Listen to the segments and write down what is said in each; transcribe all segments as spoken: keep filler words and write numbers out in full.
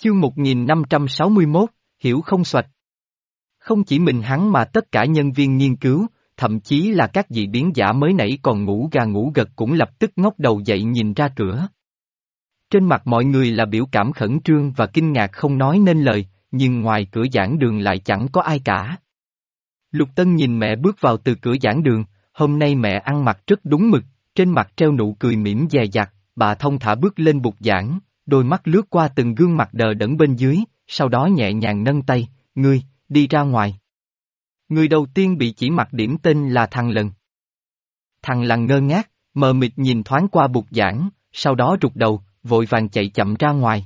Chương một nghìn năm trăm sáu mươi mốt, hiểu không xoạch. Không chỉ mình hắn mà tất cả nhân viên nghiên cứu, thậm chí là các dị biến giả mới nãy còn ngủ gà ngủ gật cũng lập tức ngóc đầu dậy nhìn ra cửa. Trên mặt mọi người là biểu cảm khẩn trương và kinh ngạc không nói nên lời, nhưng ngoài cửa giảng đường lại chẳng có ai cả. Lục Tân nhìn mẹ bước vào từ cửa giảng đường, hôm nay mẹ ăn mặc rất đúng mực, trên mặt treo nụ cười mỉm dè dặt, bà thông thả bước lên bục giảng, đôi mắt lướt qua từng gương mặt đờ đẫn bên dưới, sau đó nhẹ nhàng nâng tay, ngươi, đi ra ngoài. Người đầu tiên bị chỉ mặc điểm tên là thằng Lần. Thằng Lần ngơ ngác, mờ mịt nhìn thoáng qua bục giảng, sau đó rụt đầu, vội vàng chạy chậm ra ngoài.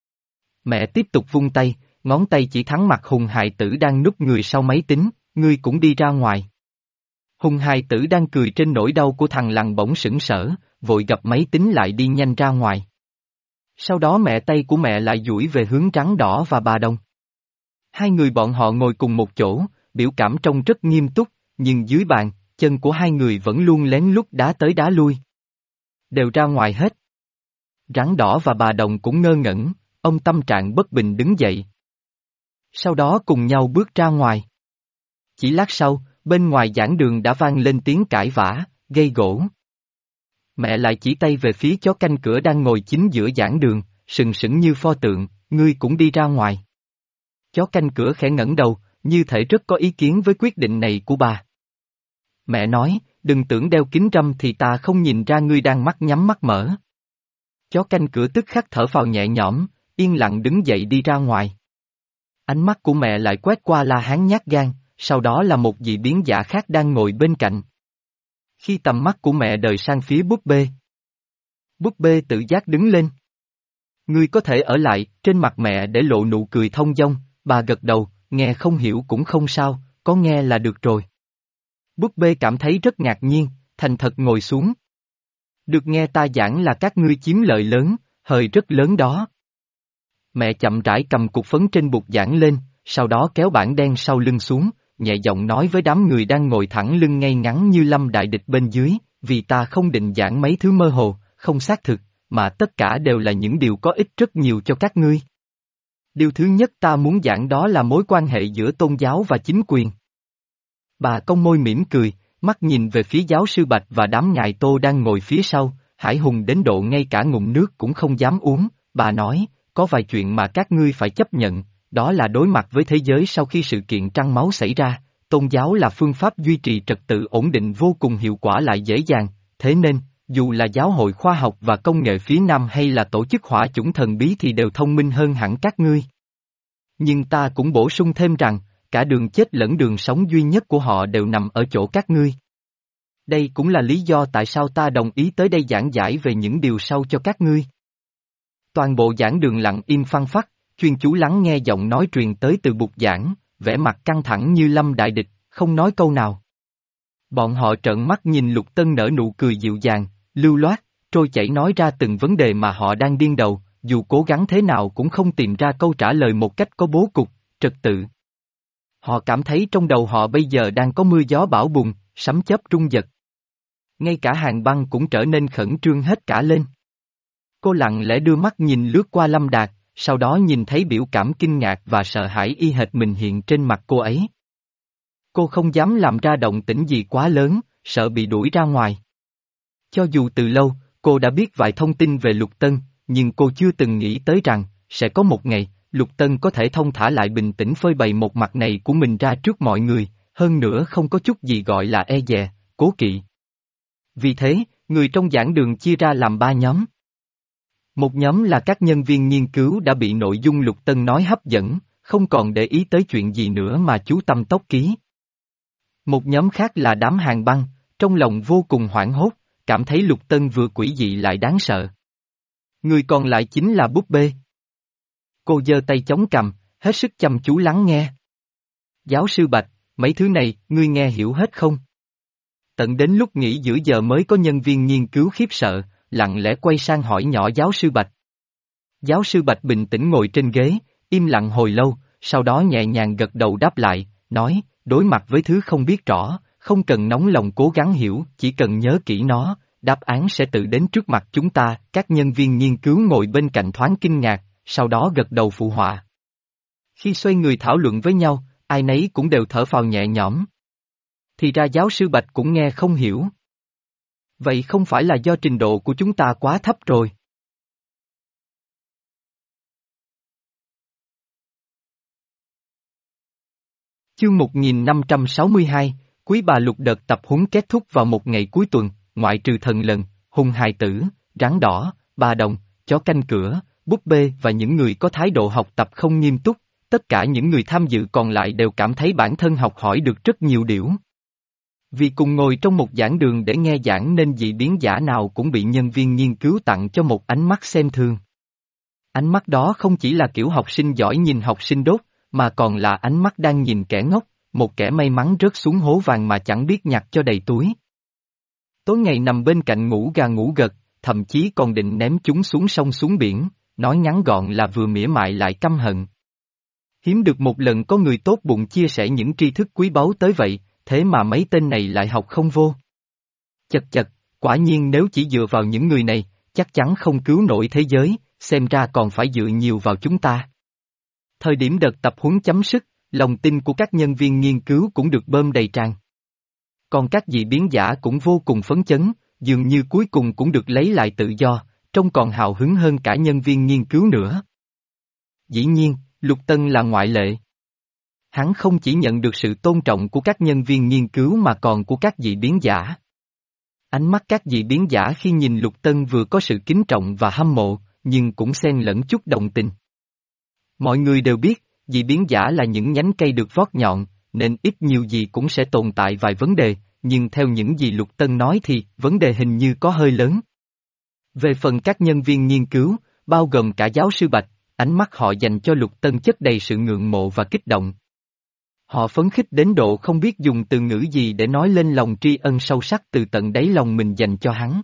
Mẹ tiếp tục vung tay, ngón tay chỉ thẳng mặt Hùng hài tử đang núp người sau máy tính, ngươi cũng đi ra ngoài. Hùng hài tử đang cười trên nỗi đau của thằng Lần bỗng sững sờ, vội gập máy tính lại đi nhanh ra ngoài. Sau đó mẹ tay của mẹ lại duỗi về hướng Trắng Đỏ và bà Đông. Hai người bọn họ ngồi cùng một chỗ, biểu cảm trông rất nghiêm túc, nhưng dưới bàn, chân của hai người vẫn luôn lén lút đá tới đá lui. Đều ra ngoài hết. Trắng Đỏ và bà Đồng cũng ngơ ngẩn, ông tâm trạng bất bình đứng dậy. Sau đó cùng nhau bước ra ngoài. Chỉ lát sau, bên ngoài giảng đường đã vang lên tiếng cãi vã, gây gổ. Mẹ lại chỉ tay về phía chó canh cửa đang ngồi chính giữa giảng đường, sừng sững như pho tượng, ngươi cũng đi ra ngoài. Chó canh cửa khẽ ngẩng đầu, như thể rất có ý kiến với quyết định này của bà. Mẹ nói, đừng tưởng đeo kính râm thì ta không nhìn ra ngươi đang mắt nhắm mắt mở. Chó canh cửa tức khắc thở phào nhẹ nhõm, yên lặng đứng dậy đi ra ngoài. Ánh mắt của mẹ lại quét qua La Hán nhát gan, sau đó là một dị biến giả khác đang ngồi bên cạnh. Khi tầm mắt của mẹ đời sang phía búp bê. Búp bê tự giác đứng lên. Ngươi có thể ở lại, trên mặt mẹ để lộ nụ cười thông dong, bà gật đầu, nghe không hiểu cũng không sao, có nghe là được rồi. Búp bê cảm thấy rất ngạc nhiên, thành thật ngồi xuống. Được nghe ta giảng là các ngươi chiếm lợi lớn, hời rất lớn đó. Mẹ chậm rãi cầm cục phấn trên bục giảng lên, sau đó kéo bảng đen sau lưng xuống, nhẹ giọng nói với đám người đang ngồi thẳng lưng ngay ngắn như lâm đại địch bên dưới, vì ta không định giảng mấy thứ mơ hồ, không xác thực, mà tất cả đều là những điều có ích rất nhiều cho các ngươi. Điều thứ nhất ta muốn giảng đó là mối quan hệ giữa tôn giáo và chính quyền. Bà cong môi mỉm cười, mắt nhìn về phía giáo sư Bạch và đám ngài Tô đang ngồi phía sau, Hải Hùng đến độ ngay cả ngụm nước cũng không dám uống, bà nói, có vài chuyện mà các ngươi phải chấp nhận, đó là đối mặt với thế giới sau khi sự kiện trăng máu xảy ra, tôn giáo là phương pháp duy trì trật tự ổn định vô cùng hiệu quả lại dễ dàng, thế nên, dù là giáo hội khoa học và công nghệ phía Nam hay là tổ chức hỏa chủng thần bí thì đều thông minh hơn hẳn các ngươi. Nhưng ta cũng bổ sung thêm rằng, cả đường chết lẫn đường sống duy nhất của họ đều nằm ở chỗ các ngươi. Đây cũng là lý do tại sao ta đồng ý tới đây giảng giải về những điều sau cho các ngươi. Toàn bộ giảng đường lặng im phăng phắc, chuyên chú lắng nghe giọng nói truyền tới từ bục giảng, vẻ mặt căng thẳng như lâm đại địch, không nói câu nào. Bọn họ trợn mắt nhìn Lục Tân nở nụ cười dịu dàng, lưu loát, trôi chảy nói ra từng vấn đề mà họ đang điên đầu, dù cố gắng thế nào cũng không tìm ra câu trả lời một cách có bố cục, trật tự. Họ cảm thấy trong đầu họ bây giờ đang có mưa gió bão bùng, sấm chớp rung giật. Ngay cả Hàn Băng cũng trở nên khẩn trương hết cả lên. Cô lặng lẽ đưa mắt nhìn lướt qua Lâm Đạt, sau đó nhìn thấy biểu cảm kinh ngạc và sợ hãi y hệt mình hiện trên mặt cô ấy. Cô không dám làm ra động tĩnh gì quá lớn, sợ bị đuổi ra ngoài. Cho dù từ lâu, cô đã biết vài thông tin về Lục Tân, nhưng cô chưa từng nghĩ tới rằng, sẽ có một ngày, Lục Tân có thể thông thả lại bình tĩnh phơi bày một mặt này của mình ra trước mọi người, hơn nữa không có chút gì gọi là e dè, cố kỵ. Vì thế, người trong giảng đường chia ra làm ba nhóm. Một nhóm là các nhân viên nghiên cứu đã bị nội dung Lục Tân nói hấp dẫn, không còn để ý tới chuyện gì nữa mà chú tâm tốc ký. Một nhóm khác là đám Hàn Băng, trong lòng vô cùng hoảng hốt, cảm thấy Lục Tân vừa quỷ dị lại đáng sợ. Người còn lại chính là búp bê. Cô giơ tay chống cằm, hết sức chăm chú lắng nghe. Giáo sư Bạch, mấy thứ này, ngươi nghe hiểu hết không? Tận đến lúc nghỉ giữa giờ mới có nhân viên nghiên cứu khiếp sợ, lặng lẽ quay sang hỏi nhỏ giáo sư Bạch. Giáo sư Bạch bình tĩnh ngồi trên ghế, im lặng hồi lâu, sau đó nhẹ nhàng gật đầu đáp lại, nói, đối mặt với thứ không biết rõ, không cần nóng lòng cố gắng hiểu, chỉ cần nhớ kỹ nó, đáp án sẽ tự đến trước mặt chúng ta. Các nhân viên nghiên cứu ngồi bên cạnh thoáng kinh ngạc, sau đó gật đầu phụ họa. Khi xoay người thảo luận với nhau, ai nấy cũng đều thở phào nhẹ nhõm. Thì ra giáo sư Bạch cũng nghe không hiểu. Vậy không phải là do trình độ của chúng ta quá thấp rồi? Chương một nghìn năm trăm sáu mươi hai, Quý bà Lục đợt tập huấn kết thúc vào một ngày cuối tuần, ngoại trừ thần lần, hùng hài tử, rắn đỏ, bà đồng, chó canh cửa, búp bê và những người có thái độ học tập không nghiêm túc, tất cả những người tham dự còn lại đều cảm thấy bản thân học hỏi được rất nhiều điều. Vì cùng ngồi trong một giảng đường để nghe giảng nên dị biến giả nào cũng bị nhân viên nghiên cứu tặng cho một ánh mắt xem thường. Ánh mắt đó không chỉ là kiểu học sinh giỏi nhìn học sinh đốt, mà còn là ánh mắt đang nhìn kẻ ngốc, một kẻ may mắn rớt xuống hố vàng mà chẳng biết nhặt cho đầy túi. Tối ngày nằm bên cạnh ngủ gà ngủ gật, thậm chí còn định ném chúng xuống sông xuống biển, nói ngắn gọn là vừa mỉa mai lại căm hận. Hiếm được một lần có người tốt bụng chia sẻ những tri thức quý báu tới vậy, thế mà mấy tên này lại học không vô. Chật chật, quả nhiên nếu chỉ dựa vào những người này, chắc chắn không cứu nổi thế giới, xem ra còn phải dựa nhiều vào chúng ta. Thời điểm đợt tập huấn chấm dứt, lòng tin của các nhân viên nghiên cứu cũng được bơm đầy tràn. Còn các dị biến giả cũng vô cùng phấn chấn, dường như cuối cùng cũng được lấy lại tự do, trông còn hào hứng hơn cả nhân viên nghiên cứu nữa. Dĩ nhiên, Lục Tân là ngoại lệ. Hắn không chỉ nhận được sự tôn trọng của các nhân viên nghiên cứu mà còn của các dị biến giả. Ánh mắt các dị biến giả khi nhìn Lục Tân vừa có sự kính trọng và hâm mộ, nhưng cũng xen lẫn chút đồng tình. Mọi người đều biết, dị biến giả là những nhánh cây được vót nhọn, nên ít nhiều gì cũng sẽ tồn tại vài vấn đề, nhưng theo những gì Lục Tân nói thì vấn đề hình như có hơi lớn. Về phần các nhân viên nghiên cứu, bao gồm cả giáo sư Bạch, ánh mắt họ dành cho Lục Tân chất đầy sự ngưỡng mộ và kích động. Họ phấn khích đến độ không biết dùng từ ngữ gì để nói lên lòng tri ân sâu sắc từ tận đáy lòng mình dành cho hắn.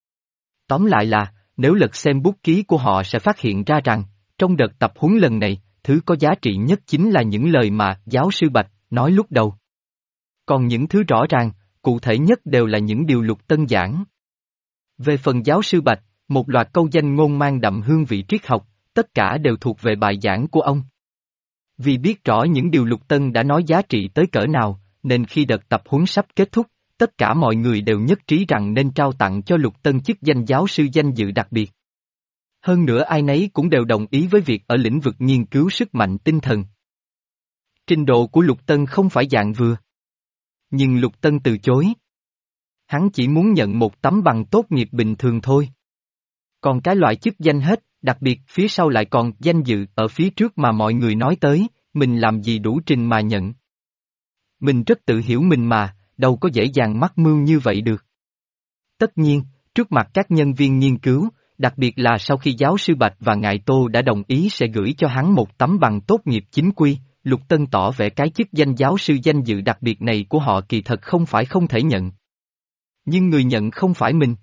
Tóm lại là, nếu lật xem bút ký của họ sẽ phát hiện ra rằng, trong đợt tập huấn lần này, thứ có giá trị nhất chính là những lời mà giáo sư Bạch nói lúc đầu. Còn những thứ rõ ràng, cụ thể nhất đều là những điều Lục Tân giảng. Về phần giáo sư Bạch, một loạt câu danh ngôn mang đậm hương vị triết học, tất cả đều thuộc về bài giảng của ông. Vì biết rõ những điều Lục Tân đã nói giá trị tới cỡ nào, nên khi đợt tập huấn sắp kết thúc, tất cả mọi người đều nhất trí rằng nên trao tặng cho Lục Tân chức danh giáo sư danh dự đặc biệt. Hơn nữa ai nấy cũng đều đồng ý với việc ở lĩnh vực nghiên cứu sức mạnh tinh thần. Trình độ của Lục Tân không phải dạng vừa. Nhưng Lục Tân từ chối. Hắn chỉ muốn nhận một tấm bằng tốt nghiệp bình thường thôi. Còn cái loại chức danh hết, đặc biệt phía sau lại còn danh dự ở phía trước mà mọi người nói tới, mình làm gì đủ trình mà nhận. Mình rất tự hiểu mình mà, đâu có dễ dàng mắc mưu như vậy được. Tất nhiên, trước mặt các nhân viên nghiên cứu, đặc biệt là sau khi giáo sư Bạch và Ngài Tô đã đồng ý sẽ gửi cho hắn một tấm bằng tốt nghiệp chính quy, Lục Tân tỏ vẻ cái chức danh giáo sư danh dự đặc biệt này của họ kỳ thật không phải không thể nhận. Nhưng người nhận không phải mình,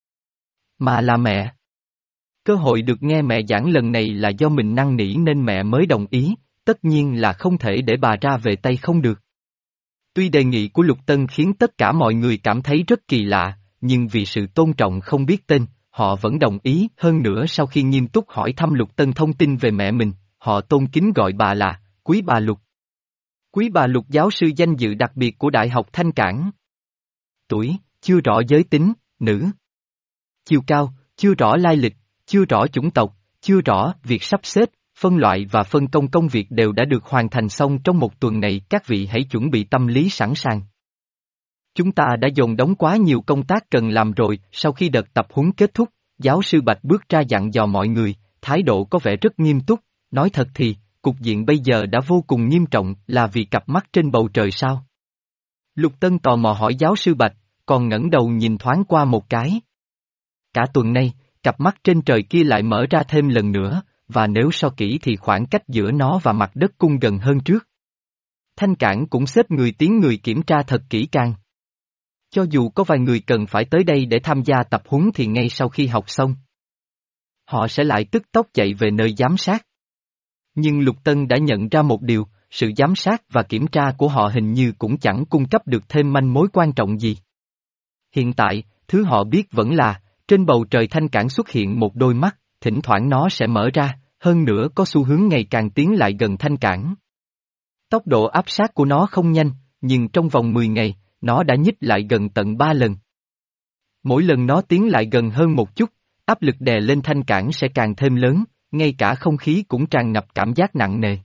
mà là mẹ. Cơ hội được nghe mẹ giảng lần này là do mình năn nỉ nên mẹ mới đồng ý, tất nhiên là không thể để bà ra về tay không được. Tuy đề nghị của Lục Tân khiến tất cả mọi người cảm thấy rất kỳ lạ, nhưng vì sự tôn trọng không biết tên, họ vẫn đồng ý. Hơn nữa sau khi nghiêm túc hỏi thăm Lục Tân thông tin về mẹ mình, họ tôn kính gọi bà là Quý bà Lục. Quý bà Lục giáo sư danh dự đặc biệt của Đại học Thanh Cảng. Tuổi, chưa rõ giới tính, nữ. Chiều cao, chưa rõ lai lịch, chưa rõ chủng tộc, chưa rõ việc sắp xếp, phân loại và phân công công việc đều đã được hoàn thành xong trong một tuần này, các vị hãy chuẩn bị tâm lý sẵn sàng. Chúng ta đã dồn đóng quá nhiều công tác cần làm rồi. Sau khi đợt tập huấn kết thúc, giáo sư Bạch bước ra dặn dò mọi người, thái độ có vẻ rất nghiêm túc, nói thật thì, cục diện bây giờ đã vô cùng nghiêm trọng, là vì cặp mắt trên bầu trời sao? Lục Tân tò mò hỏi giáo sư Bạch, còn ngẩng đầu nhìn thoáng qua một cái. Cả tuần nay, cặp mắt trên trời kia lại mở ra thêm lần nữa, và nếu so kỹ thì khoảng cách giữa nó và mặt đất cung gần hơn trước. Thanh Cảng cũng xếp người tiến người kiểm tra thật kỹ càng. Cho dù có vài người cần phải tới đây để tham gia tập huấn thì ngay sau khi học xong, họ sẽ lại tức tốc chạy về nơi giám sát. Nhưng Lục Tân đã nhận ra một điều, sự giám sát và kiểm tra của họ hình như cũng chẳng cung cấp được thêm manh mối quan trọng gì. Hiện tại, thứ họ biết vẫn là, trên bầu trời Thanh Cảng xuất hiện một đôi mắt, thỉnh thoảng nó sẽ mở ra, hơn nữa có xu hướng ngày càng tiến lại gần Thanh Cảng. Tốc độ áp sát của nó không nhanh, nhưng trong vòng mười ngày, nó đã nhích lại gần tận ba lần. Mỗi lần nó tiến lại gần hơn một chút, áp lực đè lên Thanh Cảng sẽ càng thêm lớn, ngay cả không khí cũng tràn ngập cảm giác nặng nề.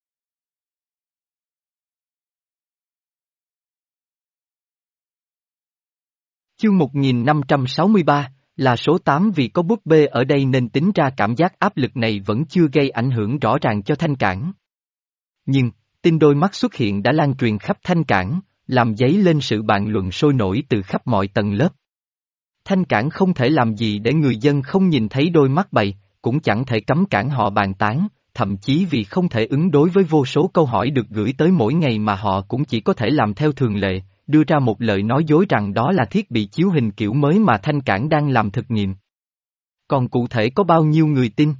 Chương một nghìn năm trăm sáu mươi ba, là số tám vì có búp bê ở đây nên tính ra cảm giác áp lực này vẫn chưa gây ảnh hưởng rõ ràng cho Thanh Cảng. Nhưng, tin đôi mắt xuất hiện đã lan truyền khắp Thanh Cảng, làm dấy lên sự bàn luận sôi nổi từ khắp mọi tầng lớp. Thanh Cảng không thể làm gì để người dân không nhìn thấy đôi mắt bày, cũng chẳng thể cấm cản họ bàn tán, thậm chí vì không thể ứng đối với vô số câu hỏi được gửi tới mỗi ngày mà họ cũng chỉ có thể làm theo thường lệ, đưa ra một lời nói dối rằng đó là thiết bị chiếu hình kiểu mới mà Thanh Cảng đang làm thực nghiệm. Còn cụ thể có bao nhiêu người tin?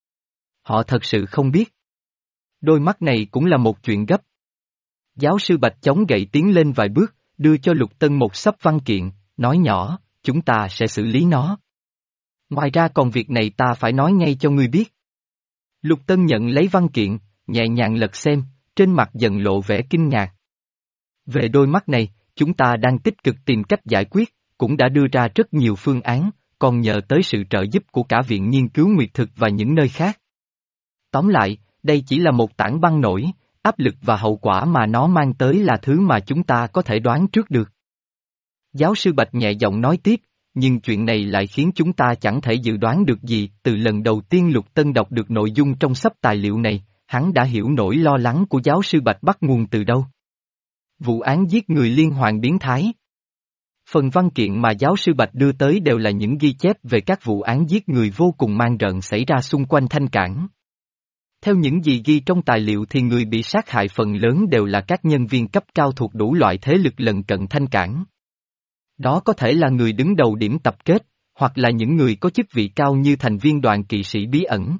Họ thật sự không biết. Đôi mắt này cũng là một chuyện gấp. Giáo sư Bạch chống gậy tiến lên vài bước, đưa cho Lục Tân một xấp văn kiện, nói nhỏ, chúng ta sẽ xử lý nó. Ngoài ra còn việc này ta phải nói ngay cho ngươi biết. Lục Tân nhận lấy văn kiện, nhẹ nhàng lật xem, trên mặt dần lộ vẻ kinh ngạc. Về đôi mắt này, chúng ta đang tích cực tìm cách giải quyết, cũng đã đưa ra rất nhiều phương án, còn nhờ tới sự trợ giúp của cả Viện Nghiên cứu Nguyệt Thực và những nơi khác. Tóm lại, đây chỉ là một tảng băng nổi, áp lực và hậu quả mà nó mang tới là thứ mà chúng ta có thể đoán trước được. Giáo sư Bạch nhẹ giọng nói tiếp, nhưng chuyện này lại khiến chúng ta chẳng thể dự đoán được gì. Từ lần đầu tiên Lục Tân đọc được nội dung trong xấp tài liệu này, hắn đã hiểu nỗi lo lắng của giáo sư Bạch bắt nguồn từ đâu. Vụ án giết người liên hoàn biến thái. Phần văn kiện mà giáo sư Bạch đưa tới đều là những ghi chép về các vụ án giết người vô cùng man rợn xảy ra xung quanh Thanh Cảng. Theo những gì ghi trong tài liệu thì người bị sát hại phần lớn đều là các nhân viên cấp cao thuộc đủ loại thế lực lân cận Thanh Cảng. Đó có thể là người đứng đầu điểm tập kết, hoặc là những người có chức vị cao như thành viên đoàn kỵ sĩ bí ẩn,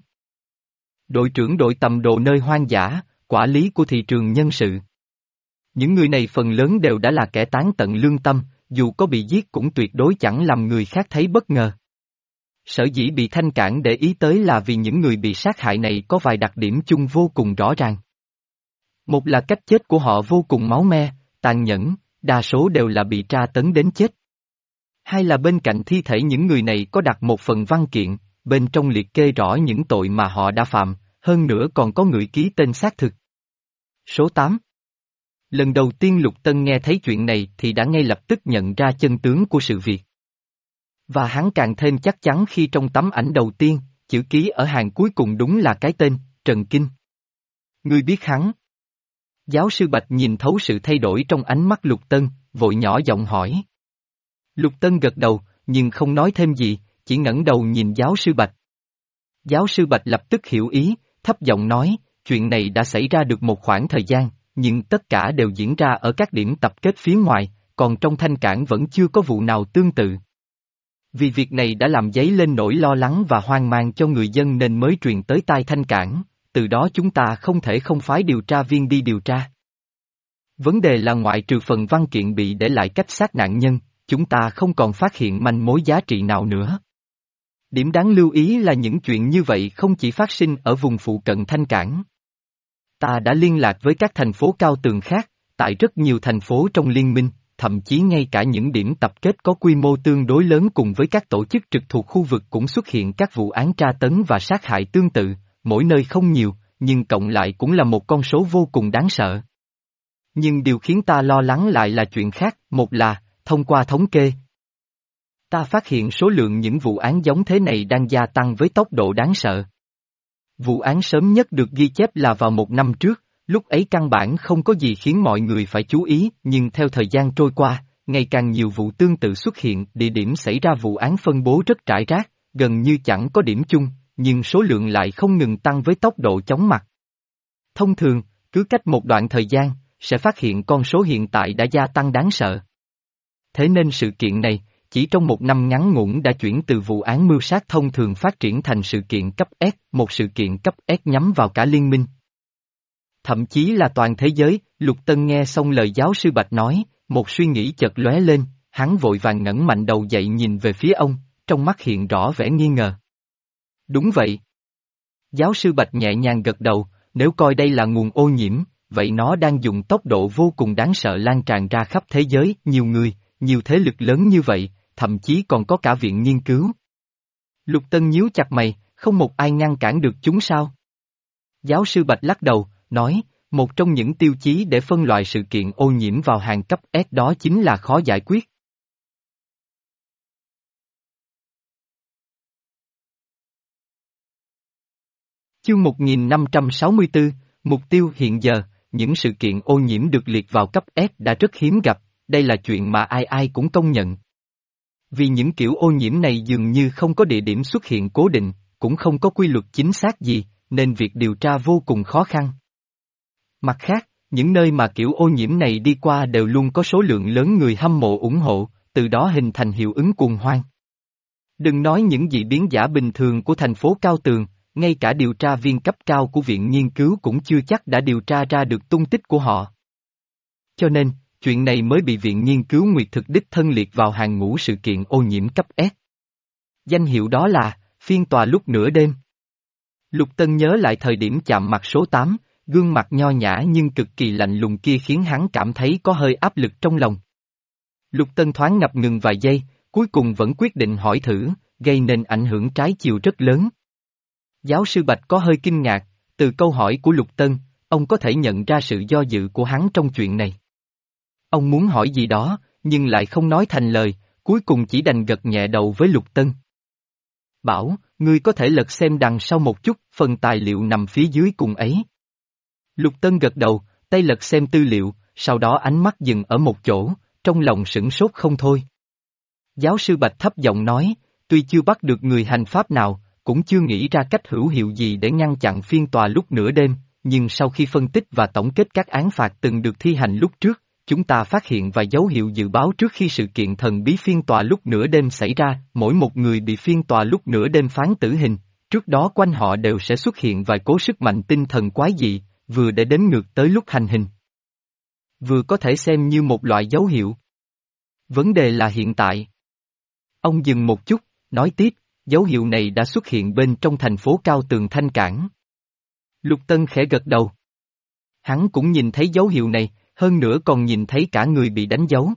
đội trưởng đội tầm đồ nơi hoang dã, quản lý của thị trường nhân sự. Những người này phần lớn đều đã là kẻ tán tận lương tâm, dù có bị giết cũng tuyệt đối chẳng làm người khác thấy bất ngờ. Sở dĩ bị Thanh Cảng để ý tới là vì những người bị sát hại này có vài đặc điểm chung vô cùng rõ ràng. Một là cách chết của họ vô cùng máu me, tàn nhẫn, đa số đều là bị tra tấn đến chết. Hai là bên cạnh thi thể những người này có đặt một phần văn kiện, bên trong liệt kê rõ những tội mà họ đã phạm, hơn nữa còn có người ký tên xác thực. Số tám. Lần đầu tiên Lục Tân nghe thấy chuyện này thì đã ngay lập tức nhận ra chân tướng của sự việc. Và hắn càng thêm chắc chắn khi trong tấm ảnh đầu tiên, chữ ký ở hàng cuối cùng đúng là cái tên, Trần Kinh. Ngươi biết hắn? Giáo sư Bạch nhìn thấu sự thay đổi trong ánh mắt Lục Tân, vội nhỏ giọng hỏi. Lục Tân gật đầu, nhưng không nói thêm gì, chỉ ngẩng đầu nhìn giáo sư Bạch. Giáo sư Bạch lập tức hiểu ý, thấp giọng nói, chuyện này đã xảy ra được một khoảng thời gian, nhưng tất cả đều diễn ra ở các điểm tập kết phía ngoài, còn trong Thanh Cảng vẫn chưa có vụ nào tương tự. Vì việc này đã làm dấy lên nỗi lo lắng và hoang mang cho người dân nên mới truyền tới tai Thanh Cảng, từ đó chúng ta không thể không phái điều tra viên đi điều tra. Vấn đề là ngoại trừ phần văn kiện bị để lại cách xác nạn nhân, chúng ta không còn phát hiện manh mối giá trị nào nữa. Điểm đáng lưu ý là những chuyện như vậy không chỉ phát sinh ở vùng phụ cận Thanh Cảng. Ta đã liên lạc với các thành phố cao tường khác, tại rất nhiều thành phố trong liên minh, thậm chí ngay cả những điểm tập kết có quy mô tương đối lớn cùng với các tổ chức trực thuộc khu vực cũng xuất hiện các vụ án tra tấn và sát hại tương tự, mỗi nơi không nhiều, nhưng cộng lại cũng là một con số vô cùng đáng sợ. Nhưng điều khiến ta lo lắng lại là chuyện khác, một là, thông qua thống kê, ta phát hiện số lượng những vụ án giống thế này đang gia tăng với tốc độ đáng sợ. Vụ án sớm nhất được ghi chép là vào một năm trước, lúc ấy căn bản không có gì khiến mọi người phải chú ý, nhưng theo thời gian trôi qua, ngày càng nhiều vụ tương tự xuất hiện, địa điểm xảy ra vụ án phân bố rất rải rác, gần như chẳng có điểm chung, nhưng số lượng lại không ngừng tăng với tốc độ chóng mặt. Thông thường, cứ cách một đoạn thời gian, sẽ phát hiện con số hiện tại đã gia tăng đáng sợ. Thế nên sự kiện này, chỉ trong một năm ngắn ngủn đã chuyển từ vụ án mưu sát thông thường phát triển thành sự kiện cấp S, một sự kiện cấp S nhắm vào cả liên minh. Thậm chí là toàn thế giới. Lục Tân nghe xong lời giáo sư Bạch nói, một suy nghĩ chợt lóe lên, hắn vội vàng ngẩng mạnh đầu dậy nhìn về phía ông, trong mắt hiện rõ vẻ nghi ngờ. Đúng vậy. Giáo sư Bạch nhẹ nhàng gật đầu, nếu coi đây là nguồn ô nhiễm, vậy nó đang dùng tốc độ vô cùng đáng sợ lan tràn ra khắp thế giới, nhiều người, nhiều thế lực lớn như vậy, thậm chí còn có cả viện nghiên cứu. Lục Tân nhíu chặt mày, không một ai ngăn cản được chúng sao? Giáo sư Bạch lắc đầu, nói, một trong những tiêu chí để phân loại sự kiện ô nhiễm vào hàng cấp S đó chính là khó giải quyết. Chương một nghìn năm trăm sáu mươi tư, mục tiêu hiện giờ, những sự kiện ô nhiễm được liệt vào cấp S đã rất hiếm gặp, đây là chuyện mà ai ai cũng công nhận. Vì những kiểu ô nhiễm này dường như không có địa điểm xuất hiện cố định, cũng không có quy luật chính xác gì, nên việc điều tra vô cùng khó khăn. Mặt khác, những nơi mà kiểu ô nhiễm này đi qua đều luôn có số lượng lớn người hâm mộ ủng hộ, từ đó hình thành hiệu ứng cuồng hoan. Đừng nói những dị biến giả bình thường của thành phố Cao Tường, ngay cả điều tra viên cấp cao của viện nghiên cứu cũng chưa chắc đã điều tra ra được tung tích của họ. Cho nên, chuyện này mới bị viện nghiên cứu Nguyệt Thực đích thân liệt vào hàng ngũ sự kiện ô nhiễm cấp S. Danh hiệu đó là, phiên tòa lúc nửa đêm. Lục Tân nhớ lại thời điểm chạm mặt số tám, gương mặt nho nhã nhưng cực kỳ lạnh lùng kia khiến hắn cảm thấy có hơi áp lực trong lòng. Lục Tân thoáng ngập ngừng vài giây, cuối cùng vẫn quyết định hỏi thử, gây nên ảnh hưởng trái chiều rất lớn. Giáo sư Bạch có hơi kinh ngạc, từ câu hỏi của Lục Tân, ông có thể nhận ra sự do dự của hắn trong chuyện này. Ông muốn hỏi gì đó, nhưng lại không nói thành lời, cuối cùng chỉ đành gật nhẹ đầu với Lục Tân. Bảo, ngươi có thể lật xem đằng sau một chút, phần tài liệu nằm phía dưới cùng ấy. Lục Tân gật đầu, tay lật xem tư liệu, sau đó ánh mắt dừng ở một chỗ, trong lòng sửng sốt không thôi. Giáo sư Bạch thấp giọng nói, tuy chưa bắt được người hành pháp nào, cũng chưa nghĩ ra cách hữu hiệu gì để ngăn chặn phiên tòa lúc nửa đêm, nhưng sau khi phân tích và tổng kết các án phạt từng được thi hành lúc trước, chúng ta phát hiện vài dấu hiệu dự báo trước khi sự kiện thần bí phiên tòa lúc nửa đêm xảy ra, mỗi một người bị phiên tòa lúc nửa đêm phán tử hình, trước đó quanh họ đều sẽ xuất hiện vài cố sức mạnh tinh thần quái dị, vừa để đếm ngược tới lúc hành hình. Vừa có thể xem như một loại dấu hiệu. Vấn đề là hiện tại. Ông dừng một chút, nói tiếp, dấu hiệu này đã xuất hiện bên trong thành phố Cao Tường Thanh Cảng. Lục Tân khẽ gật đầu. Hắn cũng nhìn thấy dấu hiệu này, hơn nữa còn nhìn thấy cả người bị đánh dấu.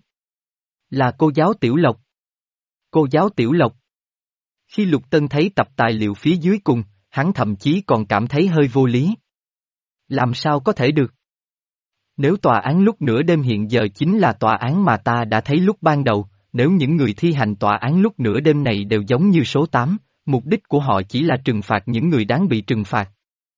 Là cô giáo Tiểu Lộc. Cô giáo Tiểu Lộc. Khi Lục Tân thấy tập tài liệu phía dưới cùng, hắn thậm chí còn cảm thấy hơi vô lý. Làm sao có thể được? Nếu tòa án lúc nửa đêm hiện giờ chính là tòa án mà ta đã thấy lúc ban đầu, nếu những người thi hành tòa án lúc nửa đêm này đều giống như số tám, mục đích của họ chỉ là trừng phạt những người đáng bị trừng phạt.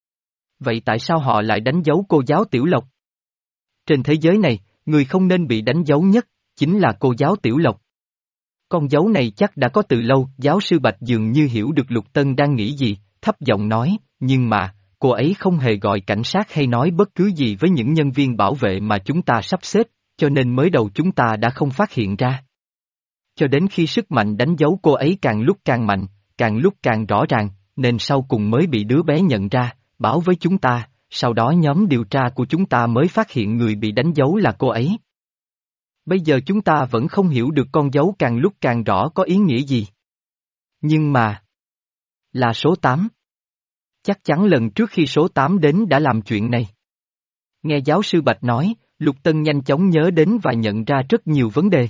Vậy tại sao họ lại đánh dấu cô giáo Tiểu Lộc? Trên thế giới này, người không nên bị đánh dấu nhất, chính là cô giáo Tiểu Lộc. Con dấu này chắc đã có từ lâu, giáo sư Bạch dường như hiểu được Lục Tân đang nghĩ gì, thấp giọng nói, nhưng mà, cô ấy không hề gọi cảnh sát hay nói bất cứ gì với những nhân viên bảo vệ mà chúng ta sắp xếp, cho nên mới đầu chúng ta đã không phát hiện ra. Cho đến khi sức mạnh đánh dấu cô ấy càng lúc càng mạnh, càng lúc càng rõ ràng, nên sau cùng mới bị đứa bé nhận ra, báo với chúng ta, sau đó nhóm điều tra của chúng ta mới phát hiện người bị đánh dấu là cô ấy. Bây giờ chúng ta vẫn không hiểu được con dấu càng lúc càng rõ có ý nghĩa gì. Nhưng mà... là số tám. Chắc chắn lần trước khi số tám đến đã làm chuyện này. Nghe giáo sư Bạch nói, Lục Tân nhanh chóng nhớ đến và nhận ra rất nhiều vấn đề.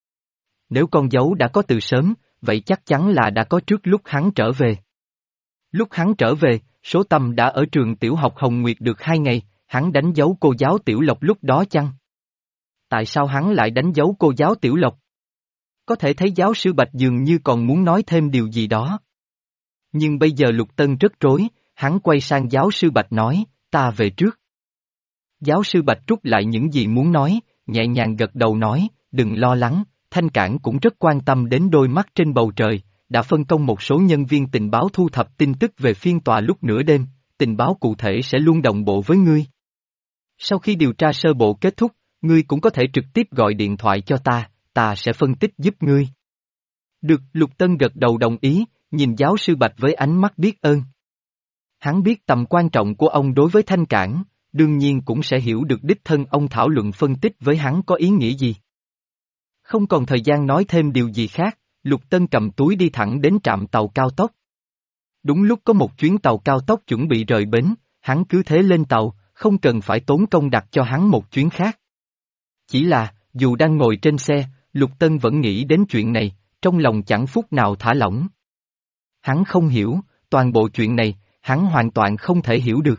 Nếu con dấu đã có từ sớm, vậy chắc chắn là đã có trước lúc hắn trở về. Lúc hắn trở về, số Tâm đã ở trường tiểu học Hồng Nguyệt được hai ngày, hắn đánh dấu cô giáo Tiểu Lộc lúc đó chăng? Tại sao hắn lại đánh dấu cô giáo Tiểu Lộc? Có thể thấy giáo sư Bạch dường như còn muốn nói thêm điều gì đó. Nhưng bây giờ Lục Tân rất rối, hắn quay sang giáo sư Bạch nói, ta về trước. Giáo sư Bạch rút lại những gì muốn nói, nhẹ nhàng gật đầu nói, đừng lo lắng, Thanh Cảng cũng rất quan tâm đến đôi mắt trên bầu trời, đã phân công một số nhân viên tình báo thu thập tin tức về phiên tòa lúc nửa đêm, tình báo cụ thể sẽ luôn đồng bộ với ngươi. Sau khi điều tra sơ bộ kết thúc, ngươi cũng có thể trực tiếp gọi điện thoại cho ta, ta sẽ phân tích giúp ngươi. Được, Lục Tân gật đầu đồng ý, nhìn giáo sư Bạch với ánh mắt biết ơn. Hắn biết tầm quan trọng của ông đối với Thanh Cảng, đương nhiên cũng sẽ hiểu được đích thân ông thảo luận phân tích với hắn có ý nghĩa gì. Không còn thời gian nói thêm điều gì khác, Lục Tân cầm túi đi thẳng đến trạm tàu cao tốc. Đúng lúc có một chuyến tàu cao tốc chuẩn bị rời bến, hắn cứ thế lên tàu, không cần phải tốn công đặt cho hắn một chuyến khác. Chỉ là, dù đang ngồi trên xe, Lục Tân vẫn nghĩ đến chuyện này, trong lòng chẳng phút nào thả lỏng. Hắn không hiểu, toàn bộ chuyện này, hắn hoàn toàn không thể hiểu được.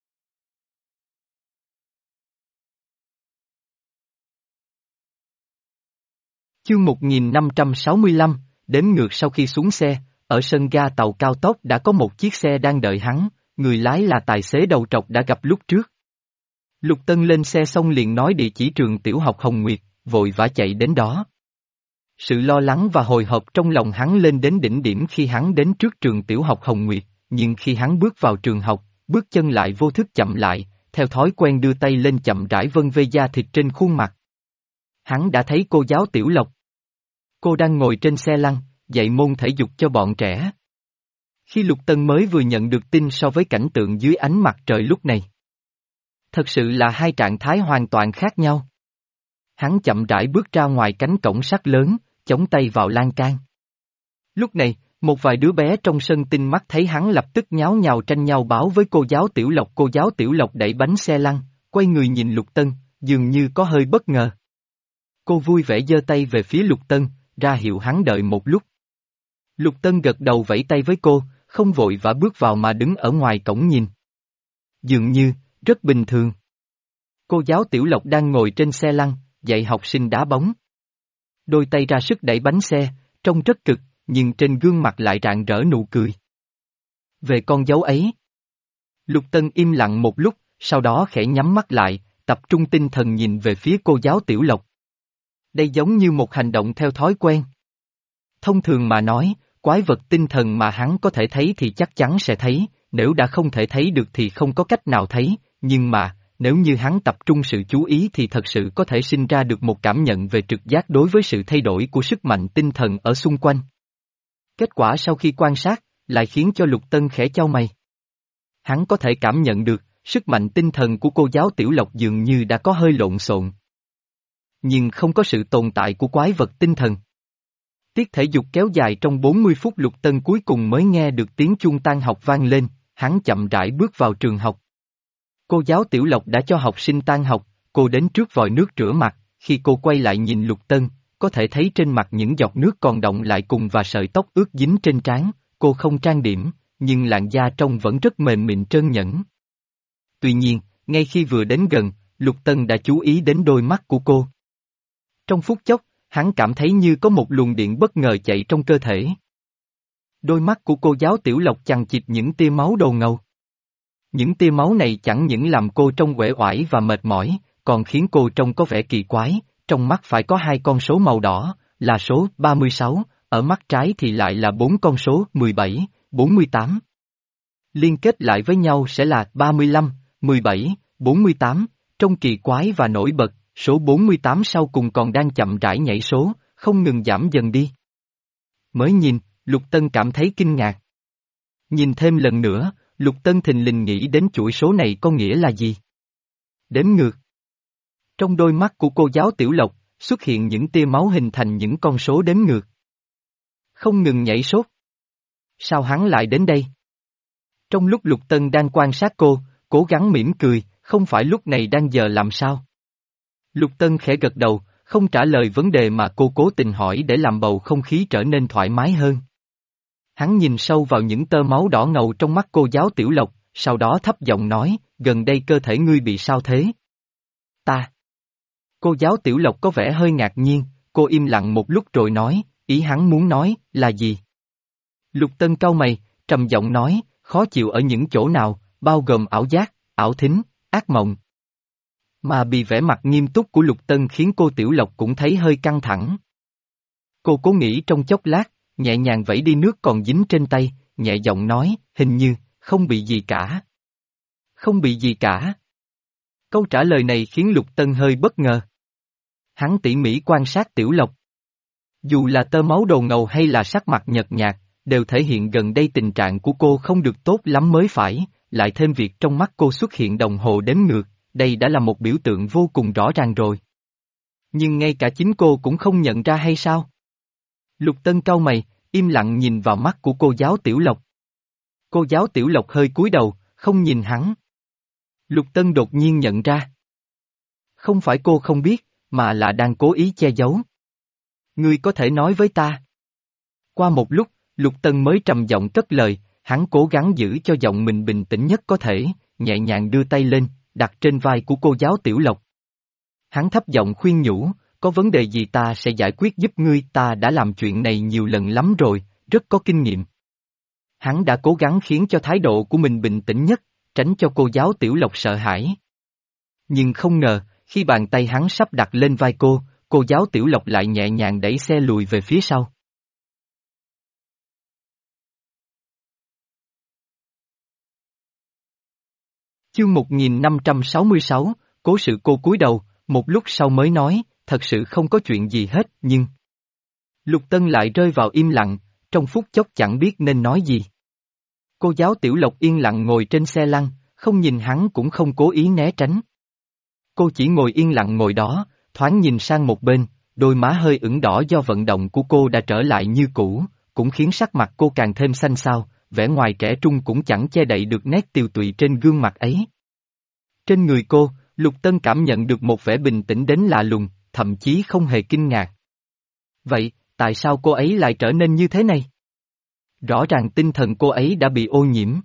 Chương một nghìn năm trăm sáu mươi lăm, đếm ngược sau khi xuống xe, ở sân ga tàu cao tốc đã có một chiếc xe đang đợi hắn, người lái là tài xế đầu trọc đã gặp lúc trước. Lục Tân lên xe xong liền nói địa chỉ trường tiểu học Hồng Nguyệt, vội vã chạy đến đó. Sự lo lắng và hồi hộp trong lòng hắn lên đến đỉnh điểm khi hắn đến trước trường tiểu học Hồng Nguyệt, nhưng khi hắn bước vào trường học, bước chân lại vô thức chậm lại, theo thói quen đưa tay lên chậm rãi vân vê da thịt trên khuôn mặt. Hắn đã thấy cô giáo Tiểu Lộc. Cô đang ngồi trên xe lăn, dạy môn thể dục cho bọn trẻ. Khi Lục Tân mới vừa nhận được tin so với cảnh tượng dưới ánh mặt trời lúc này. Thật sự là hai trạng thái hoàn toàn khác nhau. Hắn chậm rãi bước ra ngoài cánh cổng sắt lớn, chống tay vào lan can. Lúc này, một vài đứa bé trong sân tinh mắt thấy hắn lập tức nháo nhào tranh nhau báo với cô giáo Tiểu Lộc. Cô giáo Tiểu Lộc đẩy bánh xe lăn, quay người nhìn Lục Tân, dường như có hơi bất ngờ. Cô vui vẻ giơ tay về phía Lục Tân, ra hiệu hắn đợi một lúc. Lục Tân gật đầu vẫy tay với cô, không vội vã bước vào mà đứng ở ngoài cổng nhìn. Dường như, rất bình thường. Cô giáo Tiểu Lộc đang ngồi trên xe lăn, dạy học sinh đá bóng. Đôi tay ra sức đẩy bánh xe, trông rất cực, nhưng trên gương mặt lại rạng rỡ nụ cười. Về con dấu ấy. Lục Tân im lặng một lúc, sau đó khẽ nhắm mắt lại, tập trung tinh thần nhìn về phía cô giáo Tiểu Lộc. Đây giống như một hành động theo thói quen. Thông thường mà nói, quái vật tinh thần mà hắn có thể thấy thì chắc chắn sẽ thấy, nếu đã không thể thấy được thì không có cách nào thấy, nhưng mà, nếu như hắn tập trung sự chú ý thì thật sự có thể sinh ra được một cảm nhận về trực giác đối với sự thay đổi của sức mạnh tinh thần ở xung quanh. Kết quả sau khi quan sát, lại khiến cho Lục Tân khẽ chau mày. Hắn có thể cảm nhận được, sức mạnh tinh thần của cô giáo Tiểu Lộc dường như đã có hơi lộn xộn. Nhưng không có sự tồn tại của quái vật tinh thần. Tiết thể dục kéo dài trong bốn mươi phút. Lục Tân cuối cùng mới nghe được tiếng chuông tan học vang lên, hắn chậm rãi bước vào trường học. Cô giáo Tiểu Lộc đã cho học sinh tan học, cô đến trước vòi nước rửa mặt, khi cô quay lại nhìn Lục Tân, có thể thấy trên mặt những giọt nước còn đọng lại cùng và sợi tóc ướt dính trên trán, cô không trang điểm, nhưng làn da trông vẫn rất mềm mịn trơn nhẵn. Tuy nhiên, ngay khi vừa đến gần, Lục Tân đã chú ý đến đôi mắt của cô. Trong phút chốc, hắn cảm thấy như có một luồng điện bất ngờ chạy trong cơ thể. Đôi mắt của cô giáo Tiểu Lộc chằng chịt những tia máu đầu ngầu. Những tia máu này chẳng những làm cô trông uể oải và mệt mỏi, còn khiến cô trông có vẻ kỳ quái, trong mắt phải có hai con số màu đỏ, là số ba mươi sáu, ở mắt trái thì lại là bốn con số mười bảy, bốn mươi tám. Liên kết lại với nhau sẽ là ba mươi lăm, mười bảy, bốn mươi tám, trông kỳ quái và nổi bật, số bốn mươi tám sau cùng còn đang chậm rãi nhảy số, không ngừng giảm dần đi. Mới nhìn, Lục Tân cảm thấy kinh ngạc. Nhìn thêm lần nữa, Lục Tân thình lình nghĩ đến chuỗi số này có nghĩa là gì? Đếm ngược. Trong đôi mắt của cô giáo Tiểu Lộc, xuất hiện những tia máu hình thành những con số đếm ngược. Không ngừng nhảy sốt. Sao hắn lại đến đây? Trong lúc Lục Tân đang quan sát cô, cố gắng mỉm cười, không phải lúc này đang giờ làm sao? Lục Tân khẽ gật đầu, không trả lời vấn đề mà cô cố tình hỏi để làm bầu không khí trở nên thoải mái hơn. Hắn nhìn sâu vào những tơ máu đỏ ngầu trong mắt cô giáo Tiểu Lộc, sau đó thấp giọng nói, gần đây cơ thể ngươi bị sao thế? Ta. Cô giáo Tiểu Lộc có vẻ hơi ngạc nhiên, cô im lặng một lúc rồi nói, ý hắn muốn nói, là gì? Lục Tân cau mày, trầm giọng nói, khó chịu ở những chỗ nào, bao gồm ảo giác, ảo thính, ác mộng. Mà bị vẻ mặt nghiêm túc của Lục Tân khiến cô Tiểu Lộc cũng thấy hơi căng thẳng. Cô cố nghĩ trong chốc lát, nhẹ nhàng vẩy đi nước còn dính trên tay, nhẹ giọng nói, hình như, không bị gì cả. Không bị gì cả. Câu trả lời này khiến Lục Tân hơi bất ngờ. Hắn tỉ mỉ quan sát Tiểu Lộc. Dù là tơ máu đầu ngầu hay là sắc mặt nhợt nhạt, đều thể hiện gần đây tình trạng của cô không được tốt lắm mới phải, lại thêm việc trong mắt cô xuất hiện đồng hồ đếm ngược, đây đã là một biểu tượng vô cùng rõ ràng rồi. Nhưng ngay cả chính cô cũng không nhận ra hay sao? Lục Tân cau mày, im lặng nhìn vào mắt của cô giáo Tiểu Lộc. Cô giáo Tiểu Lộc hơi cúi đầu, không nhìn hắn. Lục Tân đột nhiên nhận ra. Không phải cô không biết, mà là đang cố ý che giấu. Ngươi có thể nói với ta. Qua một lúc, Lục Tân mới trầm giọng cất lời, hắn cố gắng giữ cho giọng mình bình tĩnh nhất có thể, nhẹ nhàng đưa tay lên, đặt trên vai của cô giáo Tiểu Lộc. Hắn thấp giọng khuyên nhủ, có vấn đề gì ta sẽ giải quyết giúp ngươi, ta đã làm chuyện này nhiều lần lắm rồi, rất có kinh nghiệm. Hắn đã cố gắng khiến cho thái độ của mình bình tĩnh nhất, tránh cho cô giáo Tiểu Lộc sợ hãi. Nhưng không ngờ, khi bàn tay hắn sắp đặt lên vai cô, cô giáo Tiểu Lộc lại nhẹ nhàng đẩy xe lùi về phía sau. Chương một nghìn năm trăm sáu mươi sáu, cố sự cô cúi đầu, một lúc sau mới nói, thật sự không có chuyện gì hết, nhưng... Lục Tân lại rơi vào im lặng, trong phút chốc chẳng biết nên nói gì. Cô giáo Tiểu Lộc yên lặng ngồi trên xe lăn, không nhìn hắn cũng không cố ý né tránh. Cô chỉ ngồi yên lặng ngồi đó, thoáng nhìn sang một bên, đôi má hơi ửng đỏ do vận động của cô đã trở lại như cũ, cũng khiến sắc mặt cô càng thêm xanh xao, vẻ ngoài trẻ trung cũng chẳng che đậy được nét tiều tụy trên gương mặt ấy. Trên người cô, Lục Tân cảm nhận được một vẻ bình tĩnh đến lạ lùng, thậm chí không hề kinh ngạc. Vậy, tại sao cô ấy lại trở nên như thế này? Rõ ràng tinh thần cô ấy đã bị ô nhiễm.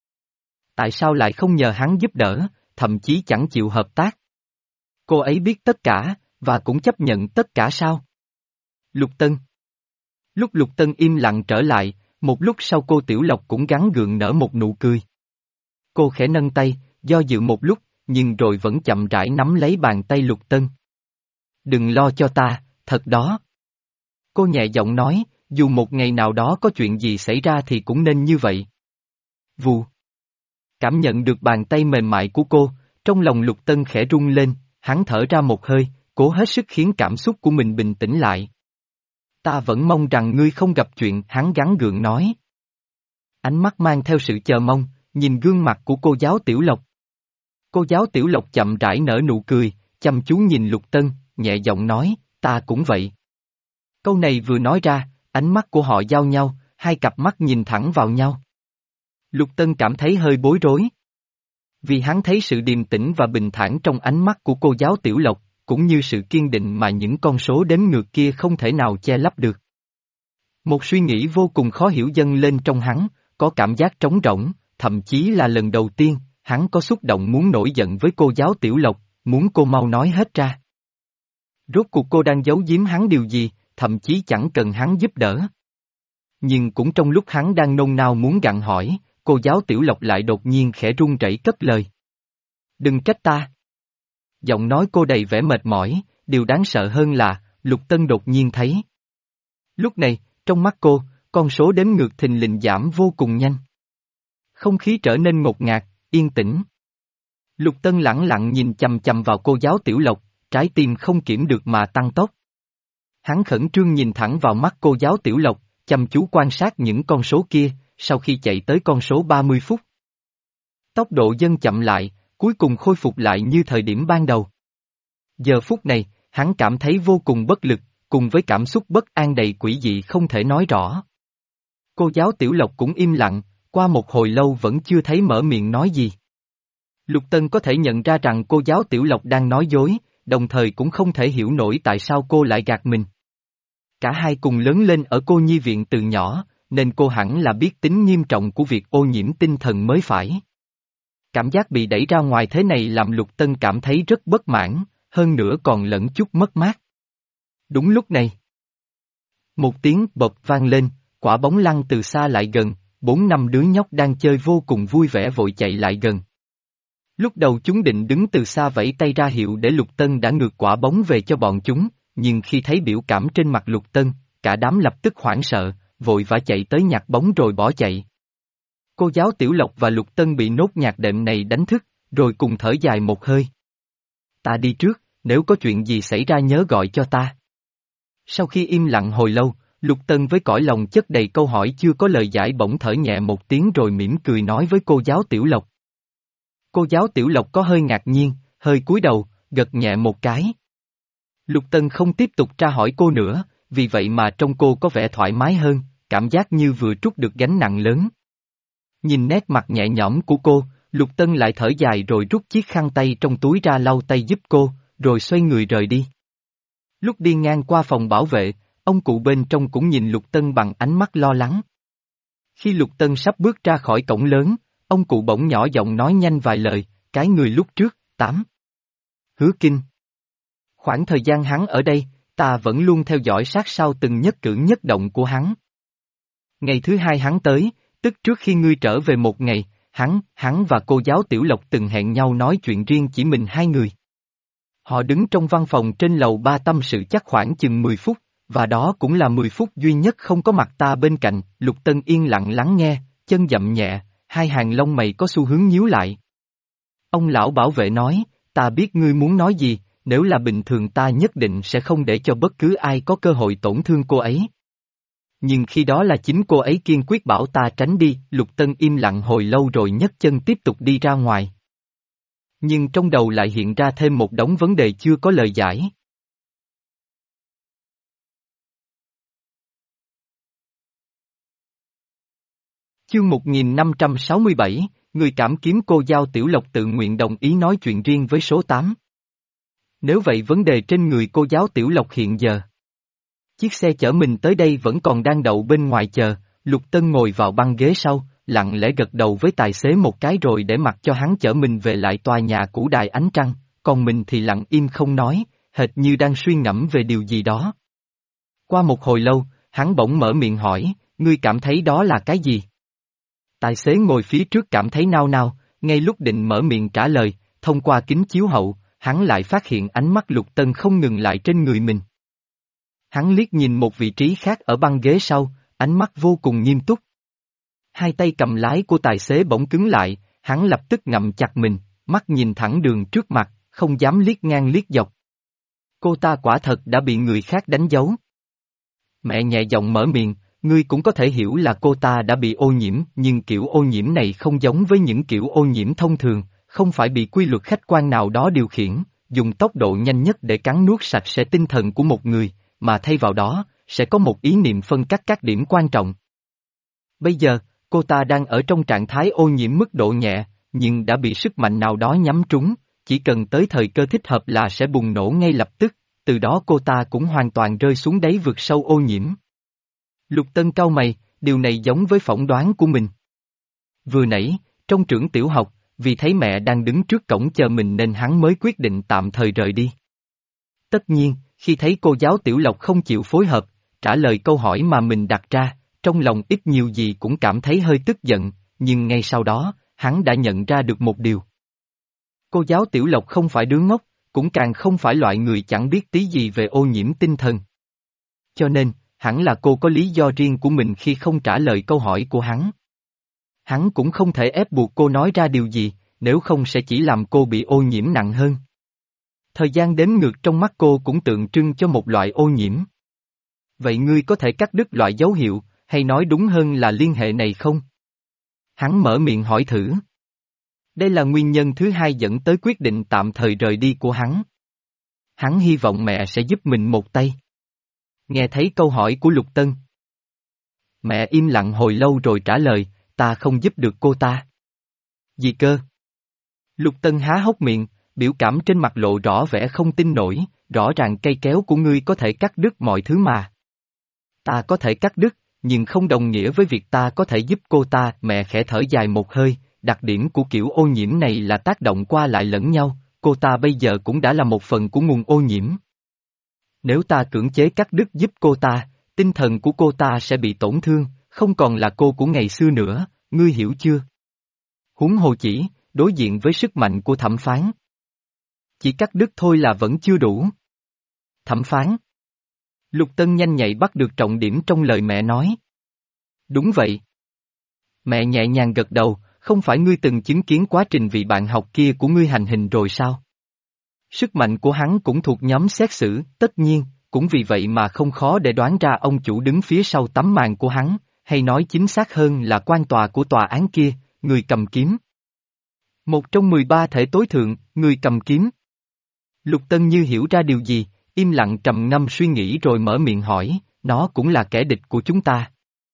Tại sao lại không nhờ hắn giúp đỡ, thậm chí chẳng chịu hợp tác? Cô ấy biết tất cả, và cũng chấp nhận tất cả sao? Lục Tân. Lúc Lục Tân im lặng trở lại, một lúc sau cô Tiểu Lộc cũng gắng gượng nở một nụ cười. Cô khẽ nâng tay, do dự một lúc, nhưng rồi vẫn chậm rãi nắm lấy bàn tay Lục Tân. Đừng lo cho ta, thật đó. Cô nhẹ giọng nói, dù một ngày nào đó có chuyện gì xảy ra thì cũng nên như vậy. Vù. Cảm nhận được bàn tay mềm mại của cô, trong lòng Lục Tân khẽ rung lên, hắn thở ra một hơi, cố hết sức khiến cảm xúc của mình bình tĩnh lại. Ta vẫn mong rằng ngươi không gặp chuyện, hắn gắng gượng nói. Ánh mắt mang theo sự chờ mong, nhìn gương mặt của cô giáo Tiểu Lộc. Cô giáo Tiểu Lộc chậm rãi nở nụ cười, chăm chú nhìn Lục Tân, nhẹ giọng nói, ta cũng vậy. Câu này vừa nói ra, ánh mắt của họ giao nhau, hai cặp mắt nhìn thẳng vào nhau. Lục Tân cảm thấy hơi bối rối. Vì hắn thấy sự điềm tĩnh và bình thản trong ánh mắt của cô giáo Tiểu Lộc, cũng như sự kiên định mà những con số đếm ngược kia không thể nào che lấp được. Một suy nghĩ vô cùng khó hiểu dâng lên trong hắn, có cảm giác trống rỗng, thậm chí là lần đầu tiên, hắn có xúc động muốn nổi giận với cô giáo Tiểu Lộc, muốn cô mau nói hết ra. Rốt cuộc cô đang giấu giếm hắn điều gì, thậm chí chẳng cần hắn giúp đỡ. Nhưng cũng trong lúc hắn đang nôn nao muốn gặng hỏi, cô giáo Tiểu Lộc lại đột nhiên khẽ run rẩy cất lời. Đừng trách ta. Giọng nói cô đầy vẻ mệt mỏi, điều đáng sợ hơn là, Lục Tân đột nhiên thấy. Lúc này, trong mắt cô, con số đếm ngược thình lình giảm vô cùng nhanh. Không khí trở nên ngột ngạt, yên tĩnh. Lục Tân lẳng lặng nhìn chằm chằm vào cô giáo Tiểu Lộc, trái tim không kiểm được mà tăng tốc. Hắn khẩn trương nhìn thẳng vào mắt cô giáo Tiểu Lộc, chăm chú quan sát những con số kia, sau khi chạy tới con số ba mươi phút. Tốc độ dần chậm lại, cuối cùng khôi phục lại như thời điểm ban đầu. Giờ phút này, hắn cảm thấy vô cùng bất lực, cùng với cảm xúc bất an đầy quỷ dị không thể nói rõ. Cô giáo Tiểu Lộc cũng im lặng, qua một hồi lâu vẫn chưa thấy mở miệng nói gì. Lục Tân có thể nhận ra rằng cô giáo Tiểu Lộc đang nói dối, đồng thời cũng không thể hiểu nổi tại sao cô lại gạt mình. Cả hai cùng lớn lên ở cô nhi viện từ nhỏ, nên cô hẳn là biết tính nghiêm trọng của việc ô nhiễm tinh thần mới phải. Cảm giác bị đẩy ra ngoài thế này làm Lục Tân cảm thấy rất bất mãn, hơn nữa còn lẫn chút mất mát. Đúng lúc này, một tiếng bộp vang lên, quả bóng lăn từ xa lại gần, bốn năm đứa nhóc đang chơi vô cùng vui vẻ vội chạy lại gần. Lúc đầu chúng định đứng từ xa vẫy tay ra hiệu để Lục Tân đã ngược quả bóng về cho bọn chúng, nhưng khi thấy biểu cảm trên mặt Lục Tân, cả đám lập tức hoảng sợ, vội vã chạy tới nhặt bóng rồi bỏ chạy. Cô giáo Tiểu Lộc và Lục Tân bị nốt nhạc đệm này đánh thức, rồi cùng thở dài một hơi. Ta đi trước, nếu có chuyện gì xảy ra nhớ gọi cho ta. Sau khi im lặng hồi lâu, Lục Tân với cõi lòng chất đầy câu hỏi chưa có lời giải bỗng thở nhẹ một tiếng rồi mỉm cười nói với cô giáo Tiểu Lộc. Cô giáo Tiểu Lộc có hơi ngạc nhiên, hơi cúi đầu, gật nhẹ một cái. Lục Tân không tiếp tục tra hỏi cô nữa, vì vậy mà trông cô có vẻ thoải mái hơn, cảm giác như vừa trút được gánh nặng lớn. Nhìn nét mặt nhẹ nhõm của cô, Lục Tân lại thở dài rồi rút chiếc khăn tay trong túi ra lau tay giúp cô, rồi xoay người rời đi. Lúc đi ngang qua phòng bảo vệ, ông cụ bên trong cũng nhìn Lục Tân bằng ánh mắt lo lắng. Khi Lục Tân sắp bước ra khỏi cổng lớn, ông cụ bỗng nhỏ giọng nói nhanh vài lời, cái người lúc trước, tám. Hứa Kinh. Khoảng thời gian hắn ở đây, ta vẫn luôn theo dõi sát sao từng nhất cử nhất động của hắn. Ngày thứ hai hắn tới, tức trước khi ngươi trở về một ngày, hắn, hắn và cô giáo Tiểu Lộc từng hẹn nhau nói chuyện riêng chỉ mình hai người. Họ đứng trong văn phòng trên lầu ba tâm sự chắc khoảng chừng mười phút, và đó cũng là mười phút duy nhất không có mặt ta bên cạnh. Lục Tân yên lặng lắng nghe, chân dậm nhẹ, hai hàng lông mày có xu hướng nhíu lại. Ông lão bảo vệ nói, ta biết ngươi muốn nói gì, nếu là bình thường ta nhất định sẽ không để cho bất cứ ai có cơ hội tổn thương cô ấy. Nhưng khi đó là chính cô ấy kiên quyết bảo ta tránh đi. Lục Tân im lặng hồi lâu rồi nhấc chân tiếp tục đi ra ngoài. Nhưng trong đầu lại hiện ra thêm một đống vấn đề chưa có lời giải. Chương một nghìn năm trăm sáu mươi bảy, người cảm kiếm cô Giao Tiểu Lộc tự nguyện đồng ý nói chuyện riêng với số tám. Nếu vậy vấn đề trên người cô giáo Tiểu Lộc hiện giờ. Chiếc xe chở mình tới đây vẫn còn đang đậu bên ngoài chờ, Lục Tân ngồi vào băng ghế sau, lặng lẽ gật đầu với tài xế một cái rồi để mặc cho hắn chở mình về lại tòa nhà cũ Đài Ánh Trăng, còn mình thì lặng im không nói, hệt như đang suy ngẫm về điều gì đó. Qua một hồi lâu, hắn bỗng mở miệng hỏi, ngươi cảm thấy đó là cái gì? Tài xế ngồi phía trước cảm thấy nao nao, ngay lúc định mở miệng trả lời, thông qua kính chiếu hậu, hắn lại phát hiện ánh mắt Lục Tân không ngừng lại trên người mình. Hắn liếc nhìn một vị trí khác ở băng ghế sau, ánh mắt vô cùng nghiêm túc. Hai tay cầm lái của tài xế bỗng cứng lại, hắn lập tức ngậm chặt mình, mắt nhìn thẳng đường trước mặt, không dám liếc ngang liếc dọc. Cô ta quả thật đã bị người khác đánh dấu. Mẹ nhẹ giọng mở miệng, ngươi cũng có thể hiểu là cô ta đã bị ô nhiễm, nhưng kiểu ô nhiễm này không giống với những kiểu ô nhiễm thông thường, không phải bị quy luật khách quan nào đó điều khiển, dùng tốc độ nhanh nhất để cắn nuốt sạch sẽ tinh thần của một người, mà thay vào đó, sẽ có một ý niệm phân cắt các điểm quan trọng. Bây giờ, cô ta đang ở trong trạng thái ô nhiễm mức độ nhẹ, nhưng đã bị sức mạnh nào đó nhắm trúng, chỉ cần tới thời cơ thích hợp là sẽ bùng nổ ngay lập tức, từ đó cô ta cũng hoàn toàn rơi xuống đáy vực sâu ô nhiễm. Lục Tân cau mày, điều này giống với phỏng đoán của mình. Vừa nãy, trong trường tiểu học, vì thấy mẹ đang đứng trước cổng chờ mình nên hắn mới quyết định tạm thời rời đi. Tất nhiên, khi thấy cô giáo Tiểu Lộc không chịu phối hợp, trả lời câu hỏi mà mình đặt ra, trong lòng ít nhiều gì cũng cảm thấy hơi tức giận, nhưng ngay sau đó, hắn đã nhận ra được một điều. Cô giáo Tiểu Lộc không phải đứa ngốc, cũng càng không phải loại người chẳng biết tí gì về ô nhiễm tinh thần. Cho nên, hẳn là cô có lý do riêng của mình khi không trả lời câu hỏi của hắn. Hắn cũng không thể ép buộc cô nói ra điều gì, nếu không sẽ chỉ làm cô bị ô nhiễm nặng hơn. Thời gian đếm ngược trong mắt cô cũng tượng trưng cho một loại ô nhiễm. Vậy ngươi có thể cắt đứt loại dấu hiệu, hay nói đúng hơn là liên hệ này không? Hắn mở miệng hỏi thử. Đây là nguyên nhân thứ hai dẫn tới quyết định tạm thời rời đi của hắn. Hắn hy vọng mẹ sẽ giúp mình một tay. Nghe thấy câu hỏi của Lục Tân. Mẹ im lặng hồi lâu rồi trả lời, ta không giúp được cô ta. Gì cơ? Lục Tân há hốc miệng, biểu cảm trên mặt lộ rõ vẻ không tin nổi, rõ ràng cây kéo của ngươi có thể cắt đứt mọi thứ mà. Ta có thể cắt đứt, nhưng không đồng nghĩa với việc ta có thể giúp cô ta. Mẹ khẽ thở dài một hơi, đặc điểm của kiểu ô nhiễm này là tác động qua lại lẫn nhau, cô ta bây giờ cũng đã là một phần của nguồn ô nhiễm. Nếu ta cưỡng chế cắt đứt giúp cô ta, tinh thần của cô ta sẽ bị tổn thương, không còn là cô của ngày xưa nữa, ngươi hiểu chưa? Huống hồ chỉ, đối diện với sức mạnh của thẩm phán. Chỉ cắt đứt thôi là vẫn chưa đủ. Thẩm phán. Lục Tân nhanh nhạy bắt được trọng điểm trong lời mẹ nói. Đúng vậy. Mẹ nhẹ nhàng gật đầu, không phải ngươi từng chứng kiến quá trình vị bạn học kia của ngươi hành hình rồi sao? Sức mạnh của hắn cũng thuộc nhóm xét xử, tất nhiên, cũng vì vậy mà không khó để đoán ra ông chủ đứng phía sau tấm màn của hắn, hay nói chính xác hơn là quan tòa của tòa án kia, người cầm kiếm. Một trong mười ba thể tối thượng, người cầm kiếm. Lục Tân như hiểu ra điều gì, im lặng trầm ngâm suy nghĩ rồi mở miệng hỏi, nó cũng là kẻ địch của chúng ta.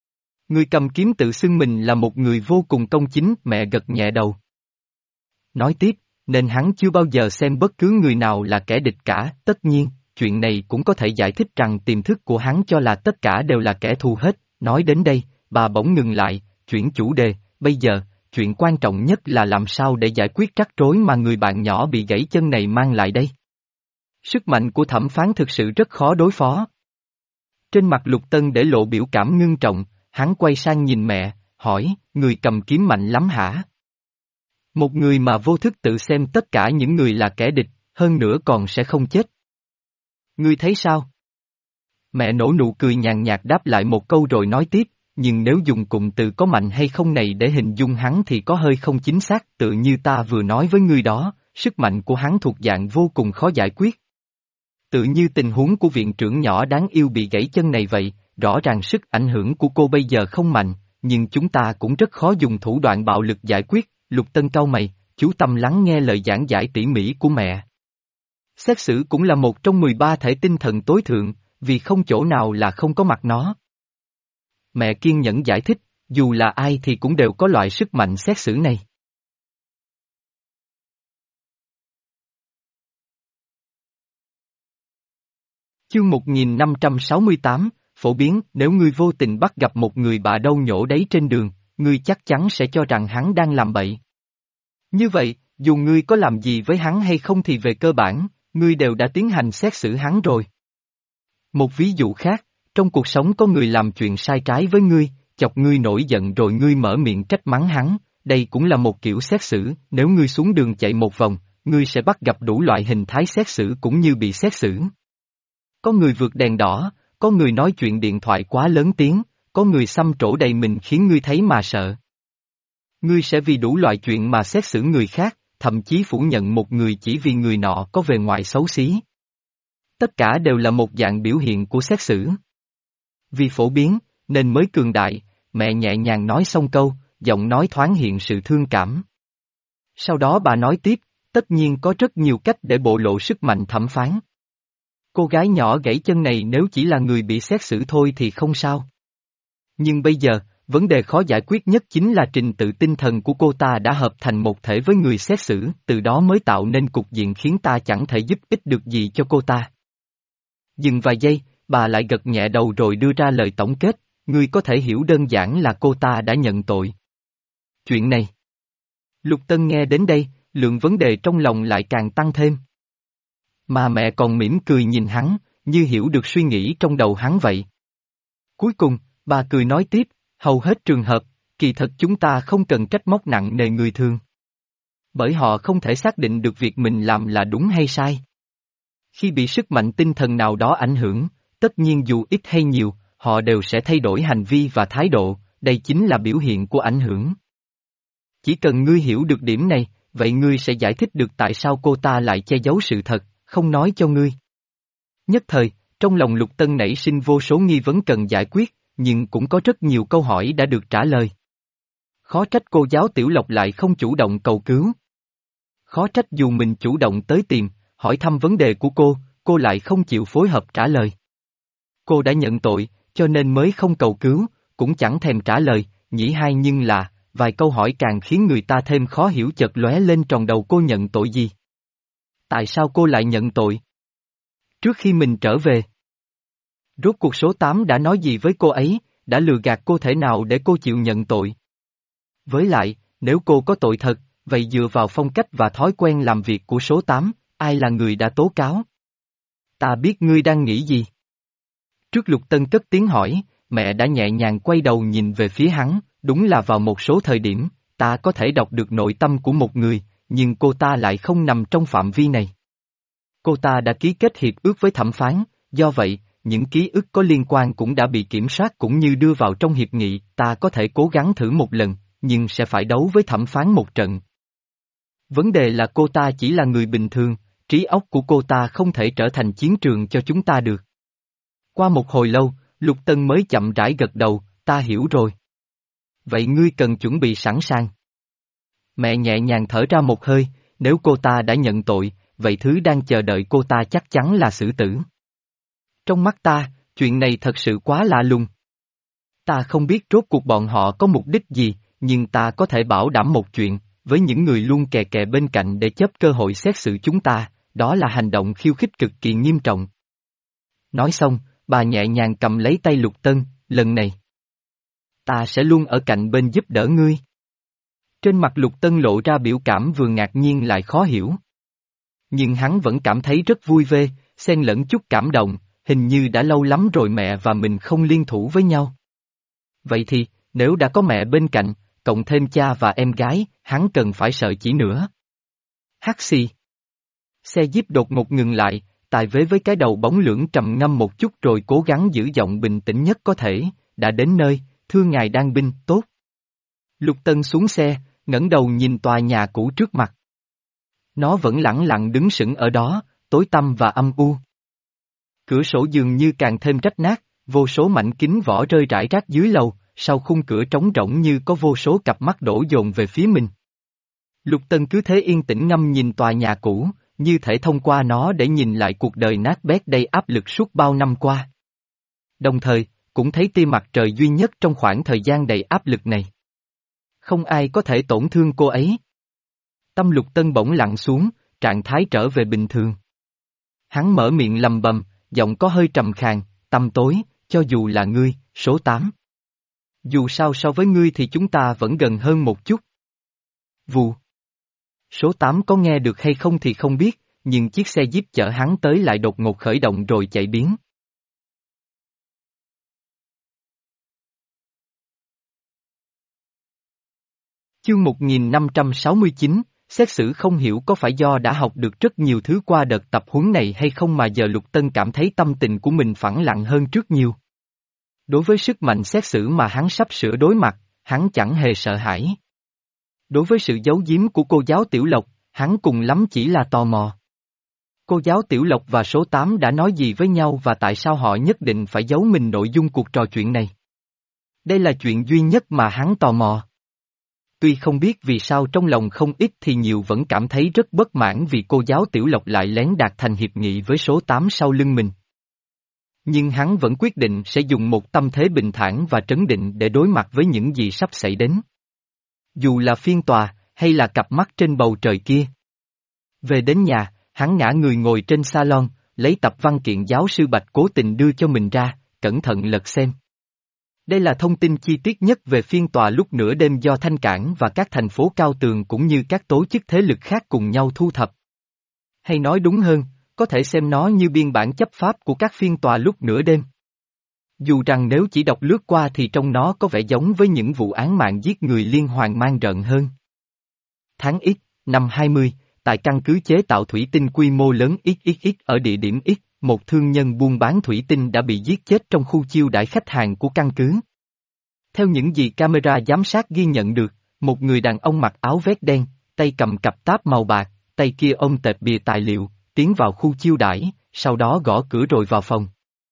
Người cầm kiếm tự xưng mình là một người vô cùng công chính, mẹ gật nhẹ đầu. Nói tiếp, nên hắn chưa bao giờ xem bất cứ người nào là kẻ địch cả, tất nhiên, chuyện này cũng có thể giải thích rằng tiềm thức của hắn cho là tất cả đều là kẻ thù hết. Nói đến đây, bà bỗng ngừng lại, chuyển chủ đề, bây giờ, chuyện quan trọng nhất là làm sao để giải quyết rắc rối mà người bạn nhỏ bị gãy chân này mang lại đây. Sức mạnh của thẩm phán thực sự rất khó đối phó. Trên mặt Lục Tân để lộ biểu cảm ngưng trọng, hắn quay sang nhìn mẹ, hỏi, người cầm kiếm mạnh lắm hả? Một người mà vô thức tự xem tất cả những người là kẻ địch, hơn nữa còn sẽ không chết. Ngươi thấy sao? Mẹ nổ nụ cười nhàn nhạt đáp lại một câu rồi nói tiếp, nhưng nếu dùng cụm từ có mạnh hay không này để hình dung hắn thì có hơi không chính xác, tự như ta vừa nói với ngươi đó, sức mạnh của hắn thuộc dạng vô cùng khó giải quyết. Tự như tình huống của viện trưởng nhỏ đáng yêu bị gãy chân này vậy, rõ ràng sức ảnh hưởng của cô bây giờ không mạnh, nhưng chúng ta cũng rất khó dùng thủ đoạn bạo lực giải quyết. Lục Tân cau mày, chú tâm lắng nghe lời giảng giải tỉ mỉ của mẹ. Xét xử cũng là một trong mười ba thể tinh thần tối thượng, vì không chỗ nào là không có mặt nó. Mẹ kiên nhẫn giải thích, dù là ai thì cũng đều có loại sức mạnh xét xử này. Chương một nghìn năm trăm sáu mươi tám, phổ biến, nếu ngươi vô tình bắt gặp một người bạ đâu nhổ đấy trên đường, ngươi chắc chắn sẽ cho rằng hắn đang làm bậy. Như vậy, dù ngươi có làm gì với hắn hay không thì về cơ bản, ngươi đều đã tiến hành xét xử hắn rồi. Một ví dụ khác, trong cuộc sống có người làm chuyện sai trái với ngươi, chọc ngươi nổi giận rồi ngươi mở miệng trách mắng hắn, đây cũng là một kiểu xét xử, nếu ngươi xuống đường chạy một vòng, ngươi sẽ bắt gặp đủ loại hình thái xét xử cũng như bị xét xử. Có người vượt đèn đỏ, có người nói chuyện điện thoại quá lớn tiếng, có người xăm trổ đầy mình khiến ngươi thấy mà sợ. Ngươi sẽ vì đủ loại chuyện mà xét xử người khác, thậm chí phủ nhận một người chỉ vì người nọ có vẻ ngoài xấu xí. Tất cả đều là một dạng biểu hiện của xét xử. Vì phổ biến, nên mới cường đại, mẹ nhẹ nhàng nói xong câu, giọng nói thoáng hiện sự thương cảm. Sau đó bà nói tiếp, tất nhiên có rất nhiều cách để bộ lộ sức mạnh thẩm phán. Cô gái nhỏ gãy chân này nếu chỉ là người bị xét xử thôi thì không sao. Nhưng bây giờ, vấn đề khó giải quyết nhất chính là trình tự tinh thần của cô ta đã hợp thành một thể với người xét xử, từ đó mới tạo nên cục diện khiến ta chẳng thể giúp ích được gì cho cô ta. Dừng vài giây, bà lại gật nhẹ đầu rồi đưa ra lời tổng kết, ngươi có thể hiểu đơn giản là cô ta đã nhận tội. Chuyện này. Lục Tân nghe đến đây, lượng vấn đề trong lòng lại càng tăng thêm. Mà mẹ còn mỉm cười nhìn hắn, như hiểu được suy nghĩ trong đầu hắn vậy. Cuối cùng, bà cười nói tiếp, hầu hết trường hợp, kỳ thật chúng ta không cần trách móc nặng nề người thường. Bởi họ không thể xác định được việc mình làm là đúng hay sai. Khi bị sức mạnh tinh thần nào đó ảnh hưởng, tất nhiên dù ít hay nhiều, họ đều sẽ thay đổi hành vi và thái độ, đây chính là biểu hiện của ảnh hưởng. Chỉ cần ngươi hiểu được điểm này, vậy ngươi sẽ giải thích được tại sao cô ta lại che giấu sự thật, không nói cho ngươi. Nhất thời, trong lòng Lục Tân nảy sinh vô số nghi vấn cần giải quyết, nhưng cũng có rất nhiều câu hỏi đã được trả lời. Khó trách cô giáo Tiểu Lộc lại không chủ động cầu cứu. Khó trách dù mình chủ động tới tìm, hỏi thăm vấn đề của cô, cô lại không chịu phối hợp trả lời. Cô đã nhận tội, cho nên mới không cầu cứu, cũng chẳng thèm trả lời, nhĩ hai nhưng là, vài câu hỏi càng khiến người ta thêm khó hiểu chợt lóe lên trong đầu cô nhận tội gì. Tại sao cô lại nhận tội? Trước khi mình trở về. Rốt cuộc số tám đã nói gì với cô ấy, đã lừa gạt cô thể nào để cô chịu nhận tội? Với lại, nếu cô có tội thật, vậy dựa vào phong cách và thói quen làm việc của số tám, ai là người đã tố cáo? Ta biết ngươi đang nghĩ gì. Trước Lục Tân cất tiếng hỏi, mẹ đã nhẹ nhàng quay đầu nhìn về phía hắn, đúng là vào một số thời điểm, ta có thể đọc được nội tâm của một người, nhưng cô ta lại không nằm trong phạm vi này. Cô ta đã ký kết hiệp ước với thẩm phán, do vậy, những ký ức có liên quan cũng đã bị kiểm soát cũng như đưa vào trong hiệp nghị, ta có thể cố gắng thử một lần, nhưng sẽ phải đấu với thẩm phán một trận. Vấn đề là cô ta chỉ là người bình thường, trí óc của cô ta không thể trở thành chiến trường cho chúng ta được. Qua một hồi lâu, Lục Tân mới chậm rãi gật đầu, ta hiểu rồi. Vậy ngươi cần chuẩn bị sẵn sàng. Mẹ nhẹ nhàng thở ra một hơi, nếu cô ta đã nhận tội, vậy thứ đang chờ đợi cô ta chắc chắn là xử tử. Trong mắt ta, chuyện này thật sự quá lạ lùng. Ta không biết rốt cuộc bọn họ có mục đích gì, nhưng ta có thể bảo đảm một chuyện, với những người luôn kè kè bên cạnh để chấp cơ hội xét xử chúng ta, đó là hành động khiêu khích cực kỳ nghiêm trọng. Nói xong, bà nhẹ nhàng cầm lấy tay Lục Tân, lần này. Ta sẽ luôn ở cạnh bên giúp đỡ ngươi. Trên mặt Lục Tân lộ ra biểu cảm vừa ngạc nhiên lại khó hiểu. Nhưng hắn vẫn cảm thấy rất vui vẻ, xen lẫn chút cảm động, hình như đã lâu lắm rồi mẹ và mình không liên thủ với nhau. Vậy thì, nếu đã có mẹ bên cạnh, cộng thêm cha và em gái, hắn cần phải sợ chỉ nữa. Hắc xì. Xe jeep đột ngột ngừng lại, tài vế với cái đầu bóng lưỡng trầm ngâm một chút rồi cố gắng giữ giọng bình tĩnh nhất có thể, đã đến nơi, thưa ngài đang binh, tốt. Lục Tân xuống xe, ngẩng đầu nhìn tòa nhà cũ trước mặt. Nó vẫn lẳng lặng đứng sững ở đó, tối tăm và âm u. Cửa sổ dường như càng thêm rách nát, vô số mảnh kính vỏ rơi rải rác dưới lầu, sau khung cửa trống rỗng như có vô số cặp mắt đổ dồn về phía mình. Lục Tân cứ thế yên tĩnh ngâm nhìn tòa nhà cũ, như thể thông qua nó để nhìn lại cuộc đời nát bét đầy áp lực suốt bao năm qua. Đồng thời, cũng thấy tia mặt trời duy nhất trong khoảng thời gian đầy áp lực này. Không ai có thể tổn thương cô ấy. Tâm Lục Tân bỗng lặng xuống, trạng thái trở về bình thường. Hắn mở miệng lầm bầm, giọng có hơi trầm khàn, tăm tối, cho dù là ngươi, số tám. Dù sao so với ngươi thì chúng ta vẫn gần hơn một chút. Vù. Số tám có nghe được hay không thì không biết, nhưng chiếc xe jeep chở hắn tới lại đột ngột khởi động rồi chạy biến. Chương một nghìn năm trăm sáu mươi chín, xét xử không hiểu có phải do đã học được rất nhiều thứ qua đợt tập huấn này hay không mà giờ Lục Tân cảm thấy tâm tình của mình phẳng lặng hơn trước nhiều. Đối với sức mạnh xét xử mà hắn sắp sửa đối mặt, hắn chẳng hề sợ hãi. Đối với sự giấu giếm của cô giáo Tiểu Lộc, hắn cùng lắm chỉ là tò mò. Cô giáo Tiểu Lộc và số tám đã nói gì với nhau và tại sao họ nhất định phải giấu mình nội dung cuộc trò chuyện này? Đây là chuyện duy nhất mà hắn tò mò. Tuy không biết vì sao trong lòng không ít thì nhiều vẫn cảm thấy rất bất mãn vì cô giáo Tiểu Lộc lại lén đạt thành hiệp nghị với số tám sau lưng mình. Nhưng hắn vẫn quyết định sẽ dùng một tâm thế bình thản và trấn định để đối mặt với những gì sắp xảy đến. Dù là phiên tòa, hay là cặp mắt trên bầu trời kia. Về đến nhà, hắn ngã người ngồi trên salon, lấy tập văn kiện giáo sư Bạch cố tình đưa cho mình ra, cẩn thận lật xem. Đây là thông tin chi tiết nhất về phiên tòa lúc nửa đêm do Thanh Cảng và các thành phố cao tường cũng như các tổ chức thế lực khác cùng nhau thu thập. Hay nói đúng hơn, có thể xem nó như biên bản chấp pháp của các phiên tòa lúc nửa đêm. Dù rằng nếu chỉ đọc lướt qua thì trong nó có vẻ giống với những vụ án mạng giết người liên hoàn man rợn hơn. Tháng X, năm hai mươi, tại căn cứ chế tạo thủy tinh quy mô lớn ích ích ích ở địa điểm X, một thương nhân buôn bán thủy tinh đã bị giết chết trong khu chiêu đãi khách hàng của căn cứ. Theo những gì camera giám sát ghi nhận được, một người đàn ông mặc áo vest đen, tay cầm cặp táp màu bạc, tay kia ôm tệp bìa tài liệu, tiến vào khu chiêu đãi, sau đó gõ cửa rồi vào phòng.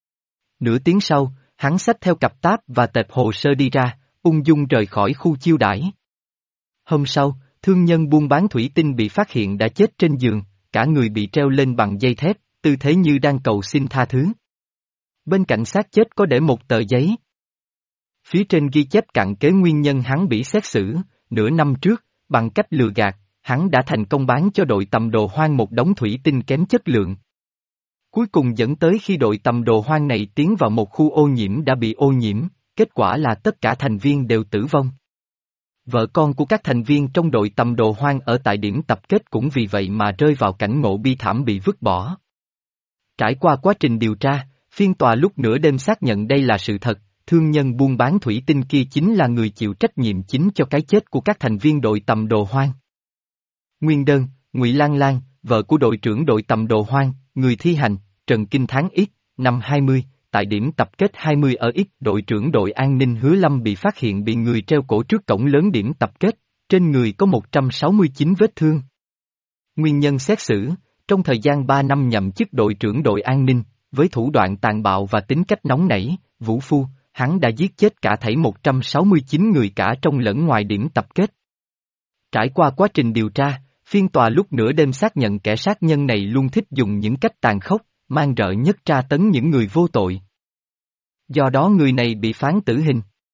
Nửa tiếng sau, hắn xách theo cặp táp và tệp hồ sơ đi ra, ung dung rời khỏi khu chiêu đãi. Hôm sau, thương nhân buôn bán thủy tinh bị phát hiện đã chết trên giường, cả người bị treo lên bằng dây thép, tư thế như đang cầu xin tha thứ. Bên cạnh xác chết có để một tờ giấy. Phía trên ghi chép cặn kẽ nguyên nhân hắn bị xét xử, nửa năm trước, bằng cách lừa gạt, hắn đã thành công bán cho đội tầm đồ hoang một đống thủy tinh kém chất lượng. Cuối cùng dẫn tới khi đội tầm đồ hoang này tiến vào một khu ô nhiễm đã bị ô nhiễm, kết quả là tất cả thành viên đều tử vong. Vợ con của các thành viên trong đội tầm đồ hoang ở tại điểm tập kết cũng vì vậy mà rơi vào cảnh ngộ bi thảm bị vứt bỏ. Trải qua quá trình điều tra, phiên tòa lúc nửa đêm xác nhận đây là sự thật, thương nhân buôn bán thủy tinh kia chính là người chịu trách nhiệm chính cho cái chết của các thành viên đội tầm đồ hoang. Nguyên đơn, Ngụy Lan Lan, vợ của đội trưởng đội tầm đồ hoang, người thi hành, Trần Kinh tháng X, năm hai mươi, tại điểm tập kết hai mươi ở X, đội trưởng đội an ninh Hứa Lâm bị phát hiện bị người treo cổ trước cổng lớn điểm tập kết, trên người có một trăm sáu mươi chín vết thương. Nguyên nhân xét xử, trong thời gian ba năm nhậm chức đội trưởng đội an ninh, với thủ đoạn tàn bạo và tính cách nóng nảy, vũ phu, hắn đã giết chết cả thảy một trăm sáu mươi chín người cả trong lẫn ngoài điểm tập kết. Trải qua quá trình điều tra, phiên tòa lúc nửa đêm xác nhận kẻ sát nhân này luôn thích dùng những cách tàn khốc, man rợ nhất tra tấn những người vô tội. Do đó người này bị phán tử hình.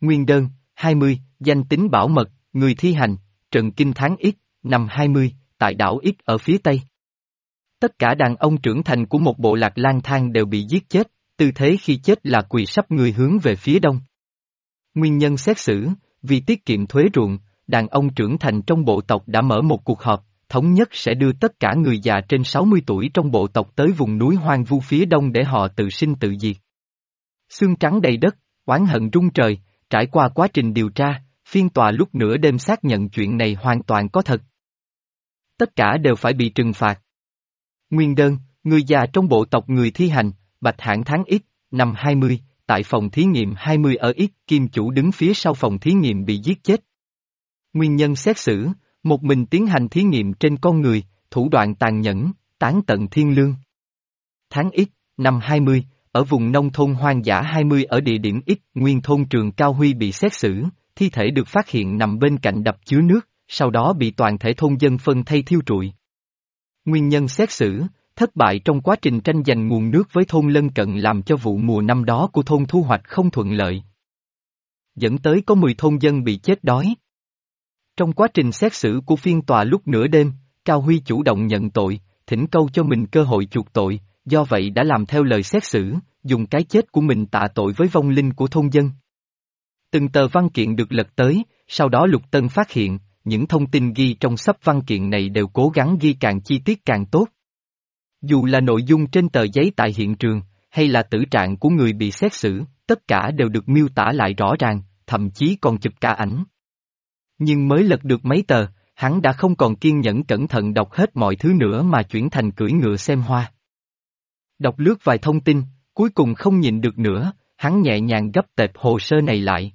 Nguyên đơn, hai mươi, danh tính bảo mật, người thi hành, Trần Kinh tháng X, năm hai mươi, tại đảo X ở phía Tây. Tất cả đàn ông trưởng thành của một bộ lạc lang thang đều bị giết chết, tư thế khi chết là quỳ sắp người hướng về phía đông. Nguyên nhân xét xử, vì tiết kiệm thuế ruộng, đàn ông trưởng thành trong bộ tộc đã mở một cuộc họp, thống nhất sẽ đưa tất cả người già trên sáu mươi tuổi trong bộ tộc tới vùng núi hoang vu phía đông để họ tự sinh tự diệt. Xương trắng đầy đất, oán hận rung trời, trải qua quá trình điều tra, phiên tòa lúc nửa đêm xác nhận chuyện này hoàn toàn có thật. Tất cả đều phải bị trừng phạt. Nguyên đơn, người già trong bộ tộc người thi hành, Bạch Hãn tháng X, năm hai mươi, tại phòng thí nghiệm hai mươi ở X, kim chủ đứng phía sau phòng thí nghiệm bị giết chết. Nguyên nhân xét xử, một mình tiến hành thí nghiệm trên con người, thủ đoạn tàn nhẫn, tán tận thiên lương. Tháng X, năm hai mươi, ở vùng nông thôn hoang dã hai mươi ở địa điểm X, nguyên thôn Trường Cao Huy bị xét xử, thi thể được phát hiện nằm bên cạnh đập chứa nước, sau đó bị toàn thể thôn dân phân thây thiêu trụi. Nguyên nhân xét xử, thất bại trong quá trình tranh giành nguồn nước với thôn lân cận làm cho vụ mùa năm đó của thôn thu hoạch không thuận lợi. Dẫn tới có mười thôn dân bị chết đói. Trong quá trình xét xử của phiên tòa lúc nửa đêm, Cao Huy chủ động nhận tội, thỉnh cầu cho mình cơ hội chuộc tội, do vậy đã làm theo lời xét xử, dùng cái chết của mình tạ tội với vong linh của thôn dân. Từng tờ văn kiện được lật tới, sau đó Lục Tân phát hiện, những thông tin ghi trong sắp văn kiện này đều cố gắng ghi càng chi tiết càng tốt. Dù là nội dung trên tờ giấy tại hiện trường, hay là tử trạng của người bị xét xử, tất cả đều được miêu tả lại rõ ràng, thậm chí còn chụp cả ảnh. Nhưng mới lật được mấy tờ, hắn đã không còn kiên nhẫn cẩn thận đọc hết mọi thứ nữa mà chuyển thành cưỡi ngựa xem hoa. Đọc lướt vài thông tin, cuối cùng không nhịn được nữa, hắn nhẹ nhàng gấp tệp hồ sơ này lại.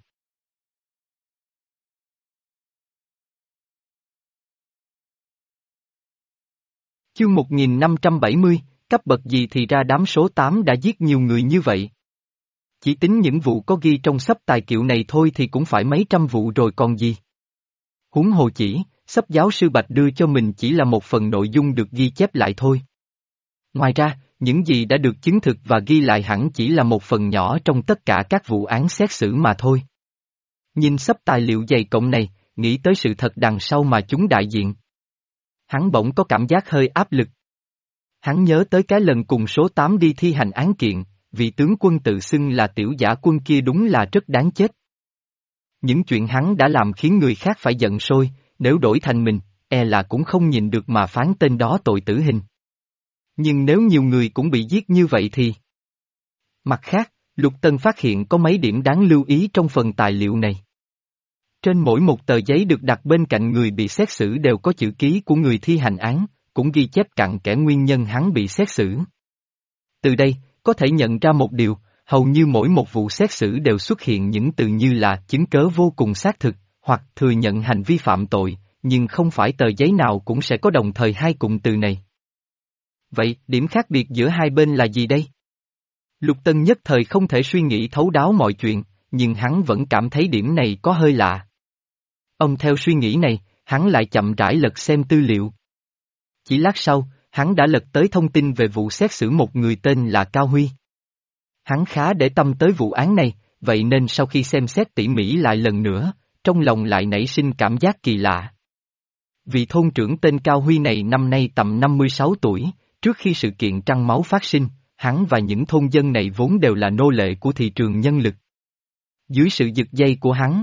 Chương một nghìn năm trăm bảy mươi, cấp bậc gì thì ra đám số tám đã giết nhiều người như vậy. Chỉ tính những vụ có ghi trong sắp tài kiệu này thôi thì cũng phải mấy trăm vụ rồi còn gì. Huống hồ chỉ, sắp giáo sư Bạch đưa cho mình chỉ là một phần nội dung được ghi chép lại thôi. Ngoài ra, những gì đã được chứng thực và ghi lại hẳn chỉ là một phần nhỏ trong tất cả các vụ án xét xử mà thôi. Nhìn sắp tài liệu dày cộng này, nghĩ tới sự thật đằng sau mà chúng đại diện. Hắn bỗng có cảm giác hơi áp lực. Hắn nhớ tới cái lần cùng số tám đi thi hành án kiện, vị tướng quân tự xưng là tiểu giả quân kia đúng là rất đáng chết. Những chuyện hắn đã làm khiến người khác phải giận sôi, nếu đổi thành mình, e là cũng không nhìn được mà phán tên đó tội tử hình. Nhưng nếu nhiều người cũng bị giết như vậy thì... Mặt khác, Lục Tân phát hiện có mấy điểm đáng lưu ý trong phần tài liệu này. Trên mỗi một tờ giấy được đặt bên cạnh người bị xét xử đều có chữ ký của người thi hành án, cũng ghi chép cặn kẽ nguyên nhân hắn bị xét xử. Từ đây, có thể nhận ra một điều, hầu như mỗi một vụ xét xử đều xuất hiện những từ như là chứng cớ vô cùng xác thực, hoặc thừa nhận hành vi phạm tội, nhưng không phải tờ giấy nào cũng sẽ có đồng thời hai cụm từ này. Vậy, điểm khác biệt giữa hai bên là gì đây? Lục Tân nhất thời không thể suy nghĩ thấu đáo mọi chuyện, nhưng hắn vẫn cảm thấy điểm này có hơi lạ. Ông theo suy nghĩ này, hắn lại chậm rãi lật xem tư liệu. Chỉ lát sau, hắn đã lật tới thông tin về vụ xét xử một người tên là Cao Huy. Hắn khá để tâm tới vụ án này, vậy nên sau khi xem xét tỉ mỉ lại lần nữa, trong lòng lại nảy sinh cảm giác kỳ lạ. Vị thôn trưởng tên Cao Huy này năm nay tầm năm mươi sáu tuổi, trước khi sự kiện trăng máu phát sinh, hắn và những thôn dân này vốn đều là nô lệ của thị trường nhân lực. Dưới sự giật dây của hắn,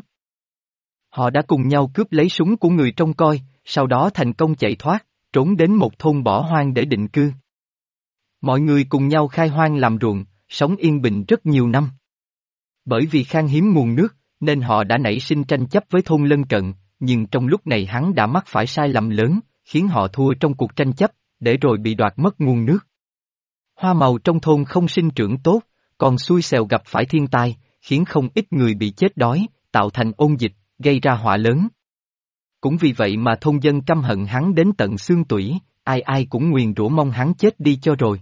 họ đã cùng nhau cướp lấy súng của người trông coi, sau đó thành công chạy thoát, trốn đến một thôn bỏ hoang để định cư. Mọi người cùng nhau khai hoang làm ruộng, sống yên bình rất nhiều năm. Bởi vì khan hiếm nguồn nước, nên họ đã nảy sinh tranh chấp với thôn lân cận, nhưng trong lúc này hắn đã mắc phải sai lầm lớn, khiến họ thua trong cuộc tranh chấp, để rồi bị đoạt mất nguồn nước. Hoa màu trong thôn không sinh trưởng tốt, còn xui xẻo gặp phải thiên tai, khiến không ít người bị chết đói, tạo thành ôn dịch, gây ra họa lớn. Cũng vì vậy mà thôn dân căm hận hắn đến tận xương tủy, ai ai cũng nguyền rủa mong hắn chết đi cho rồi.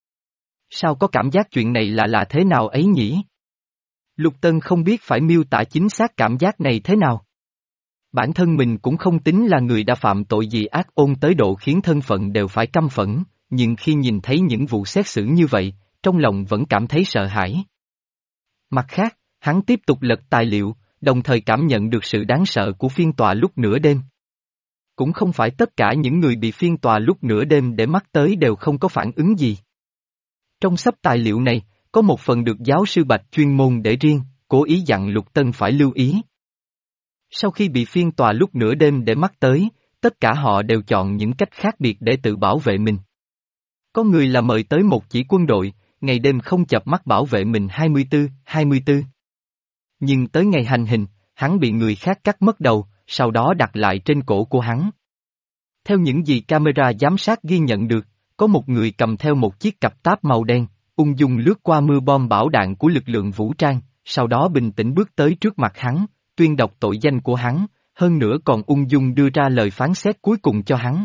Sao có cảm giác chuyện này lạ lạ thế nào ấy nhỉ? Lục Tân không biết phải miêu tả chính xác cảm giác này thế nào. Bản thân mình cũng không tính là người đã phạm tội gì ác ôn tới độ khiến thân phận đều phải căm phẫn, nhưng khi nhìn thấy những vụ xét xử như vậy, trong lòng vẫn cảm thấy sợ hãi. Mặt khác, hắn tiếp tục lật tài liệu, đồng thời cảm nhận được sự đáng sợ của phiên tòa lúc nửa đêm. Cũng không phải tất cả những người bị phiên tòa lúc nửa đêm để mắt tới đều không có phản ứng gì. Trong sắp tài liệu này, có một phần được giáo sư Bạch chuyên môn để riêng, cố ý dặn Lục Tân phải lưu ý. Sau khi bị phiên tòa lúc nửa đêm để mắt tới, tất cả họ đều chọn những cách khác biệt để tự bảo vệ mình. Có người là mời tới một chỉ quân đội, ngày đêm không chợp mắt bảo vệ mình hai mươi tư, hai mươi tư. Nhưng tới ngày hành hình, hắn bị người khác cắt mất đầu, sau đó đặt lại trên cổ của hắn. Theo những gì camera giám sát ghi nhận được, có một người cầm theo một chiếc cặp táp màu đen, ung dung lướt qua mưa bom bão đạn của lực lượng vũ trang, sau đó bình tĩnh bước tới trước mặt hắn, tuyên đọc tội danh của hắn, hơn nữa còn ung dung đưa ra lời phán xét cuối cùng cho hắn.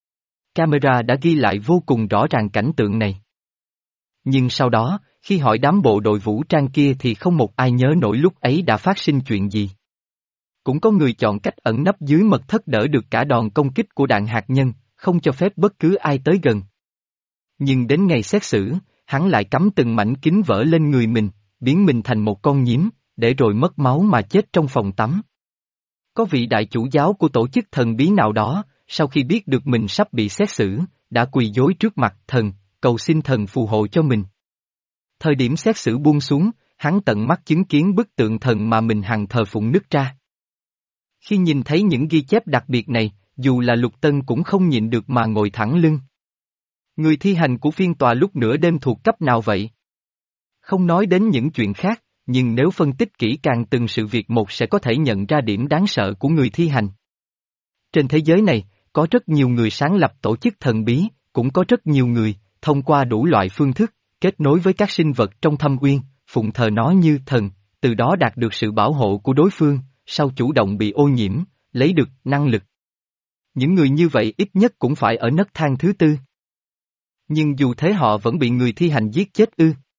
Camera đã ghi lại vô cùng rõ ràng cảnh tượng này. Nhưng sau đó, khi hỏi đám bộ đội vũ trang kia thì không một ai nhớ nổi lúc ấy đã phát sinh chuyện gì. Cũng có người chọn cách ẩn nấp dưới mật thất đỡ được cả đòn công kích của đạn hạt nhân, không cho phép bất cứ ai tới gần. Nhưng đến ngày xét xử, hắn lại cắm từng mảnh kính vỡ lên người mình, biến mình thành một con nhím, để rồi mất máu mà chết trong phòng tắm. Có vị đại chủ giáo của tổ chức thần bí nào đó, sau khi biết được mình sắp bị xét xử, đã quỳ gối trước mặt thần, cầu xin thần phù hộ cho mình. Thời điểm xét xử buông xuống, hắn tận mắt chứng kiến bức tượng thần mà mình hằng thờ phụng nứt ra. Khi nhìn thấy những ghi chép đặc biệt này, dù là Lục Tân cũng không nhịn được mà ngồi thẳng lưng. Người thi hành của phiên tòa lúc nửa đêm thuộc cấp nào vậy? Không nói đến những chuyện khác, nhưng nếu phân tích kỹ càng từng sự việc một sẽ có thể nhận ra điểm đáng sợ của người thi hành. Trên thế giới này, có rất nhiều người sáng lập tổ chức thần bí, cũng có rất nhiều người, thông qua đủ loại phương thức, kết nối với các sinh vật trong thâm uyên, phụng thờ nó như thần, từ đó đạt được sự bảo hộ của đối phương, sau chủ động bị ô nhiễm, lấy được năng lực. Những người như vậy ít nhất cũng phải ở nấc thang thứ tư. Nhưng dù thế họ vẫn bị người thi hành giết chết ư.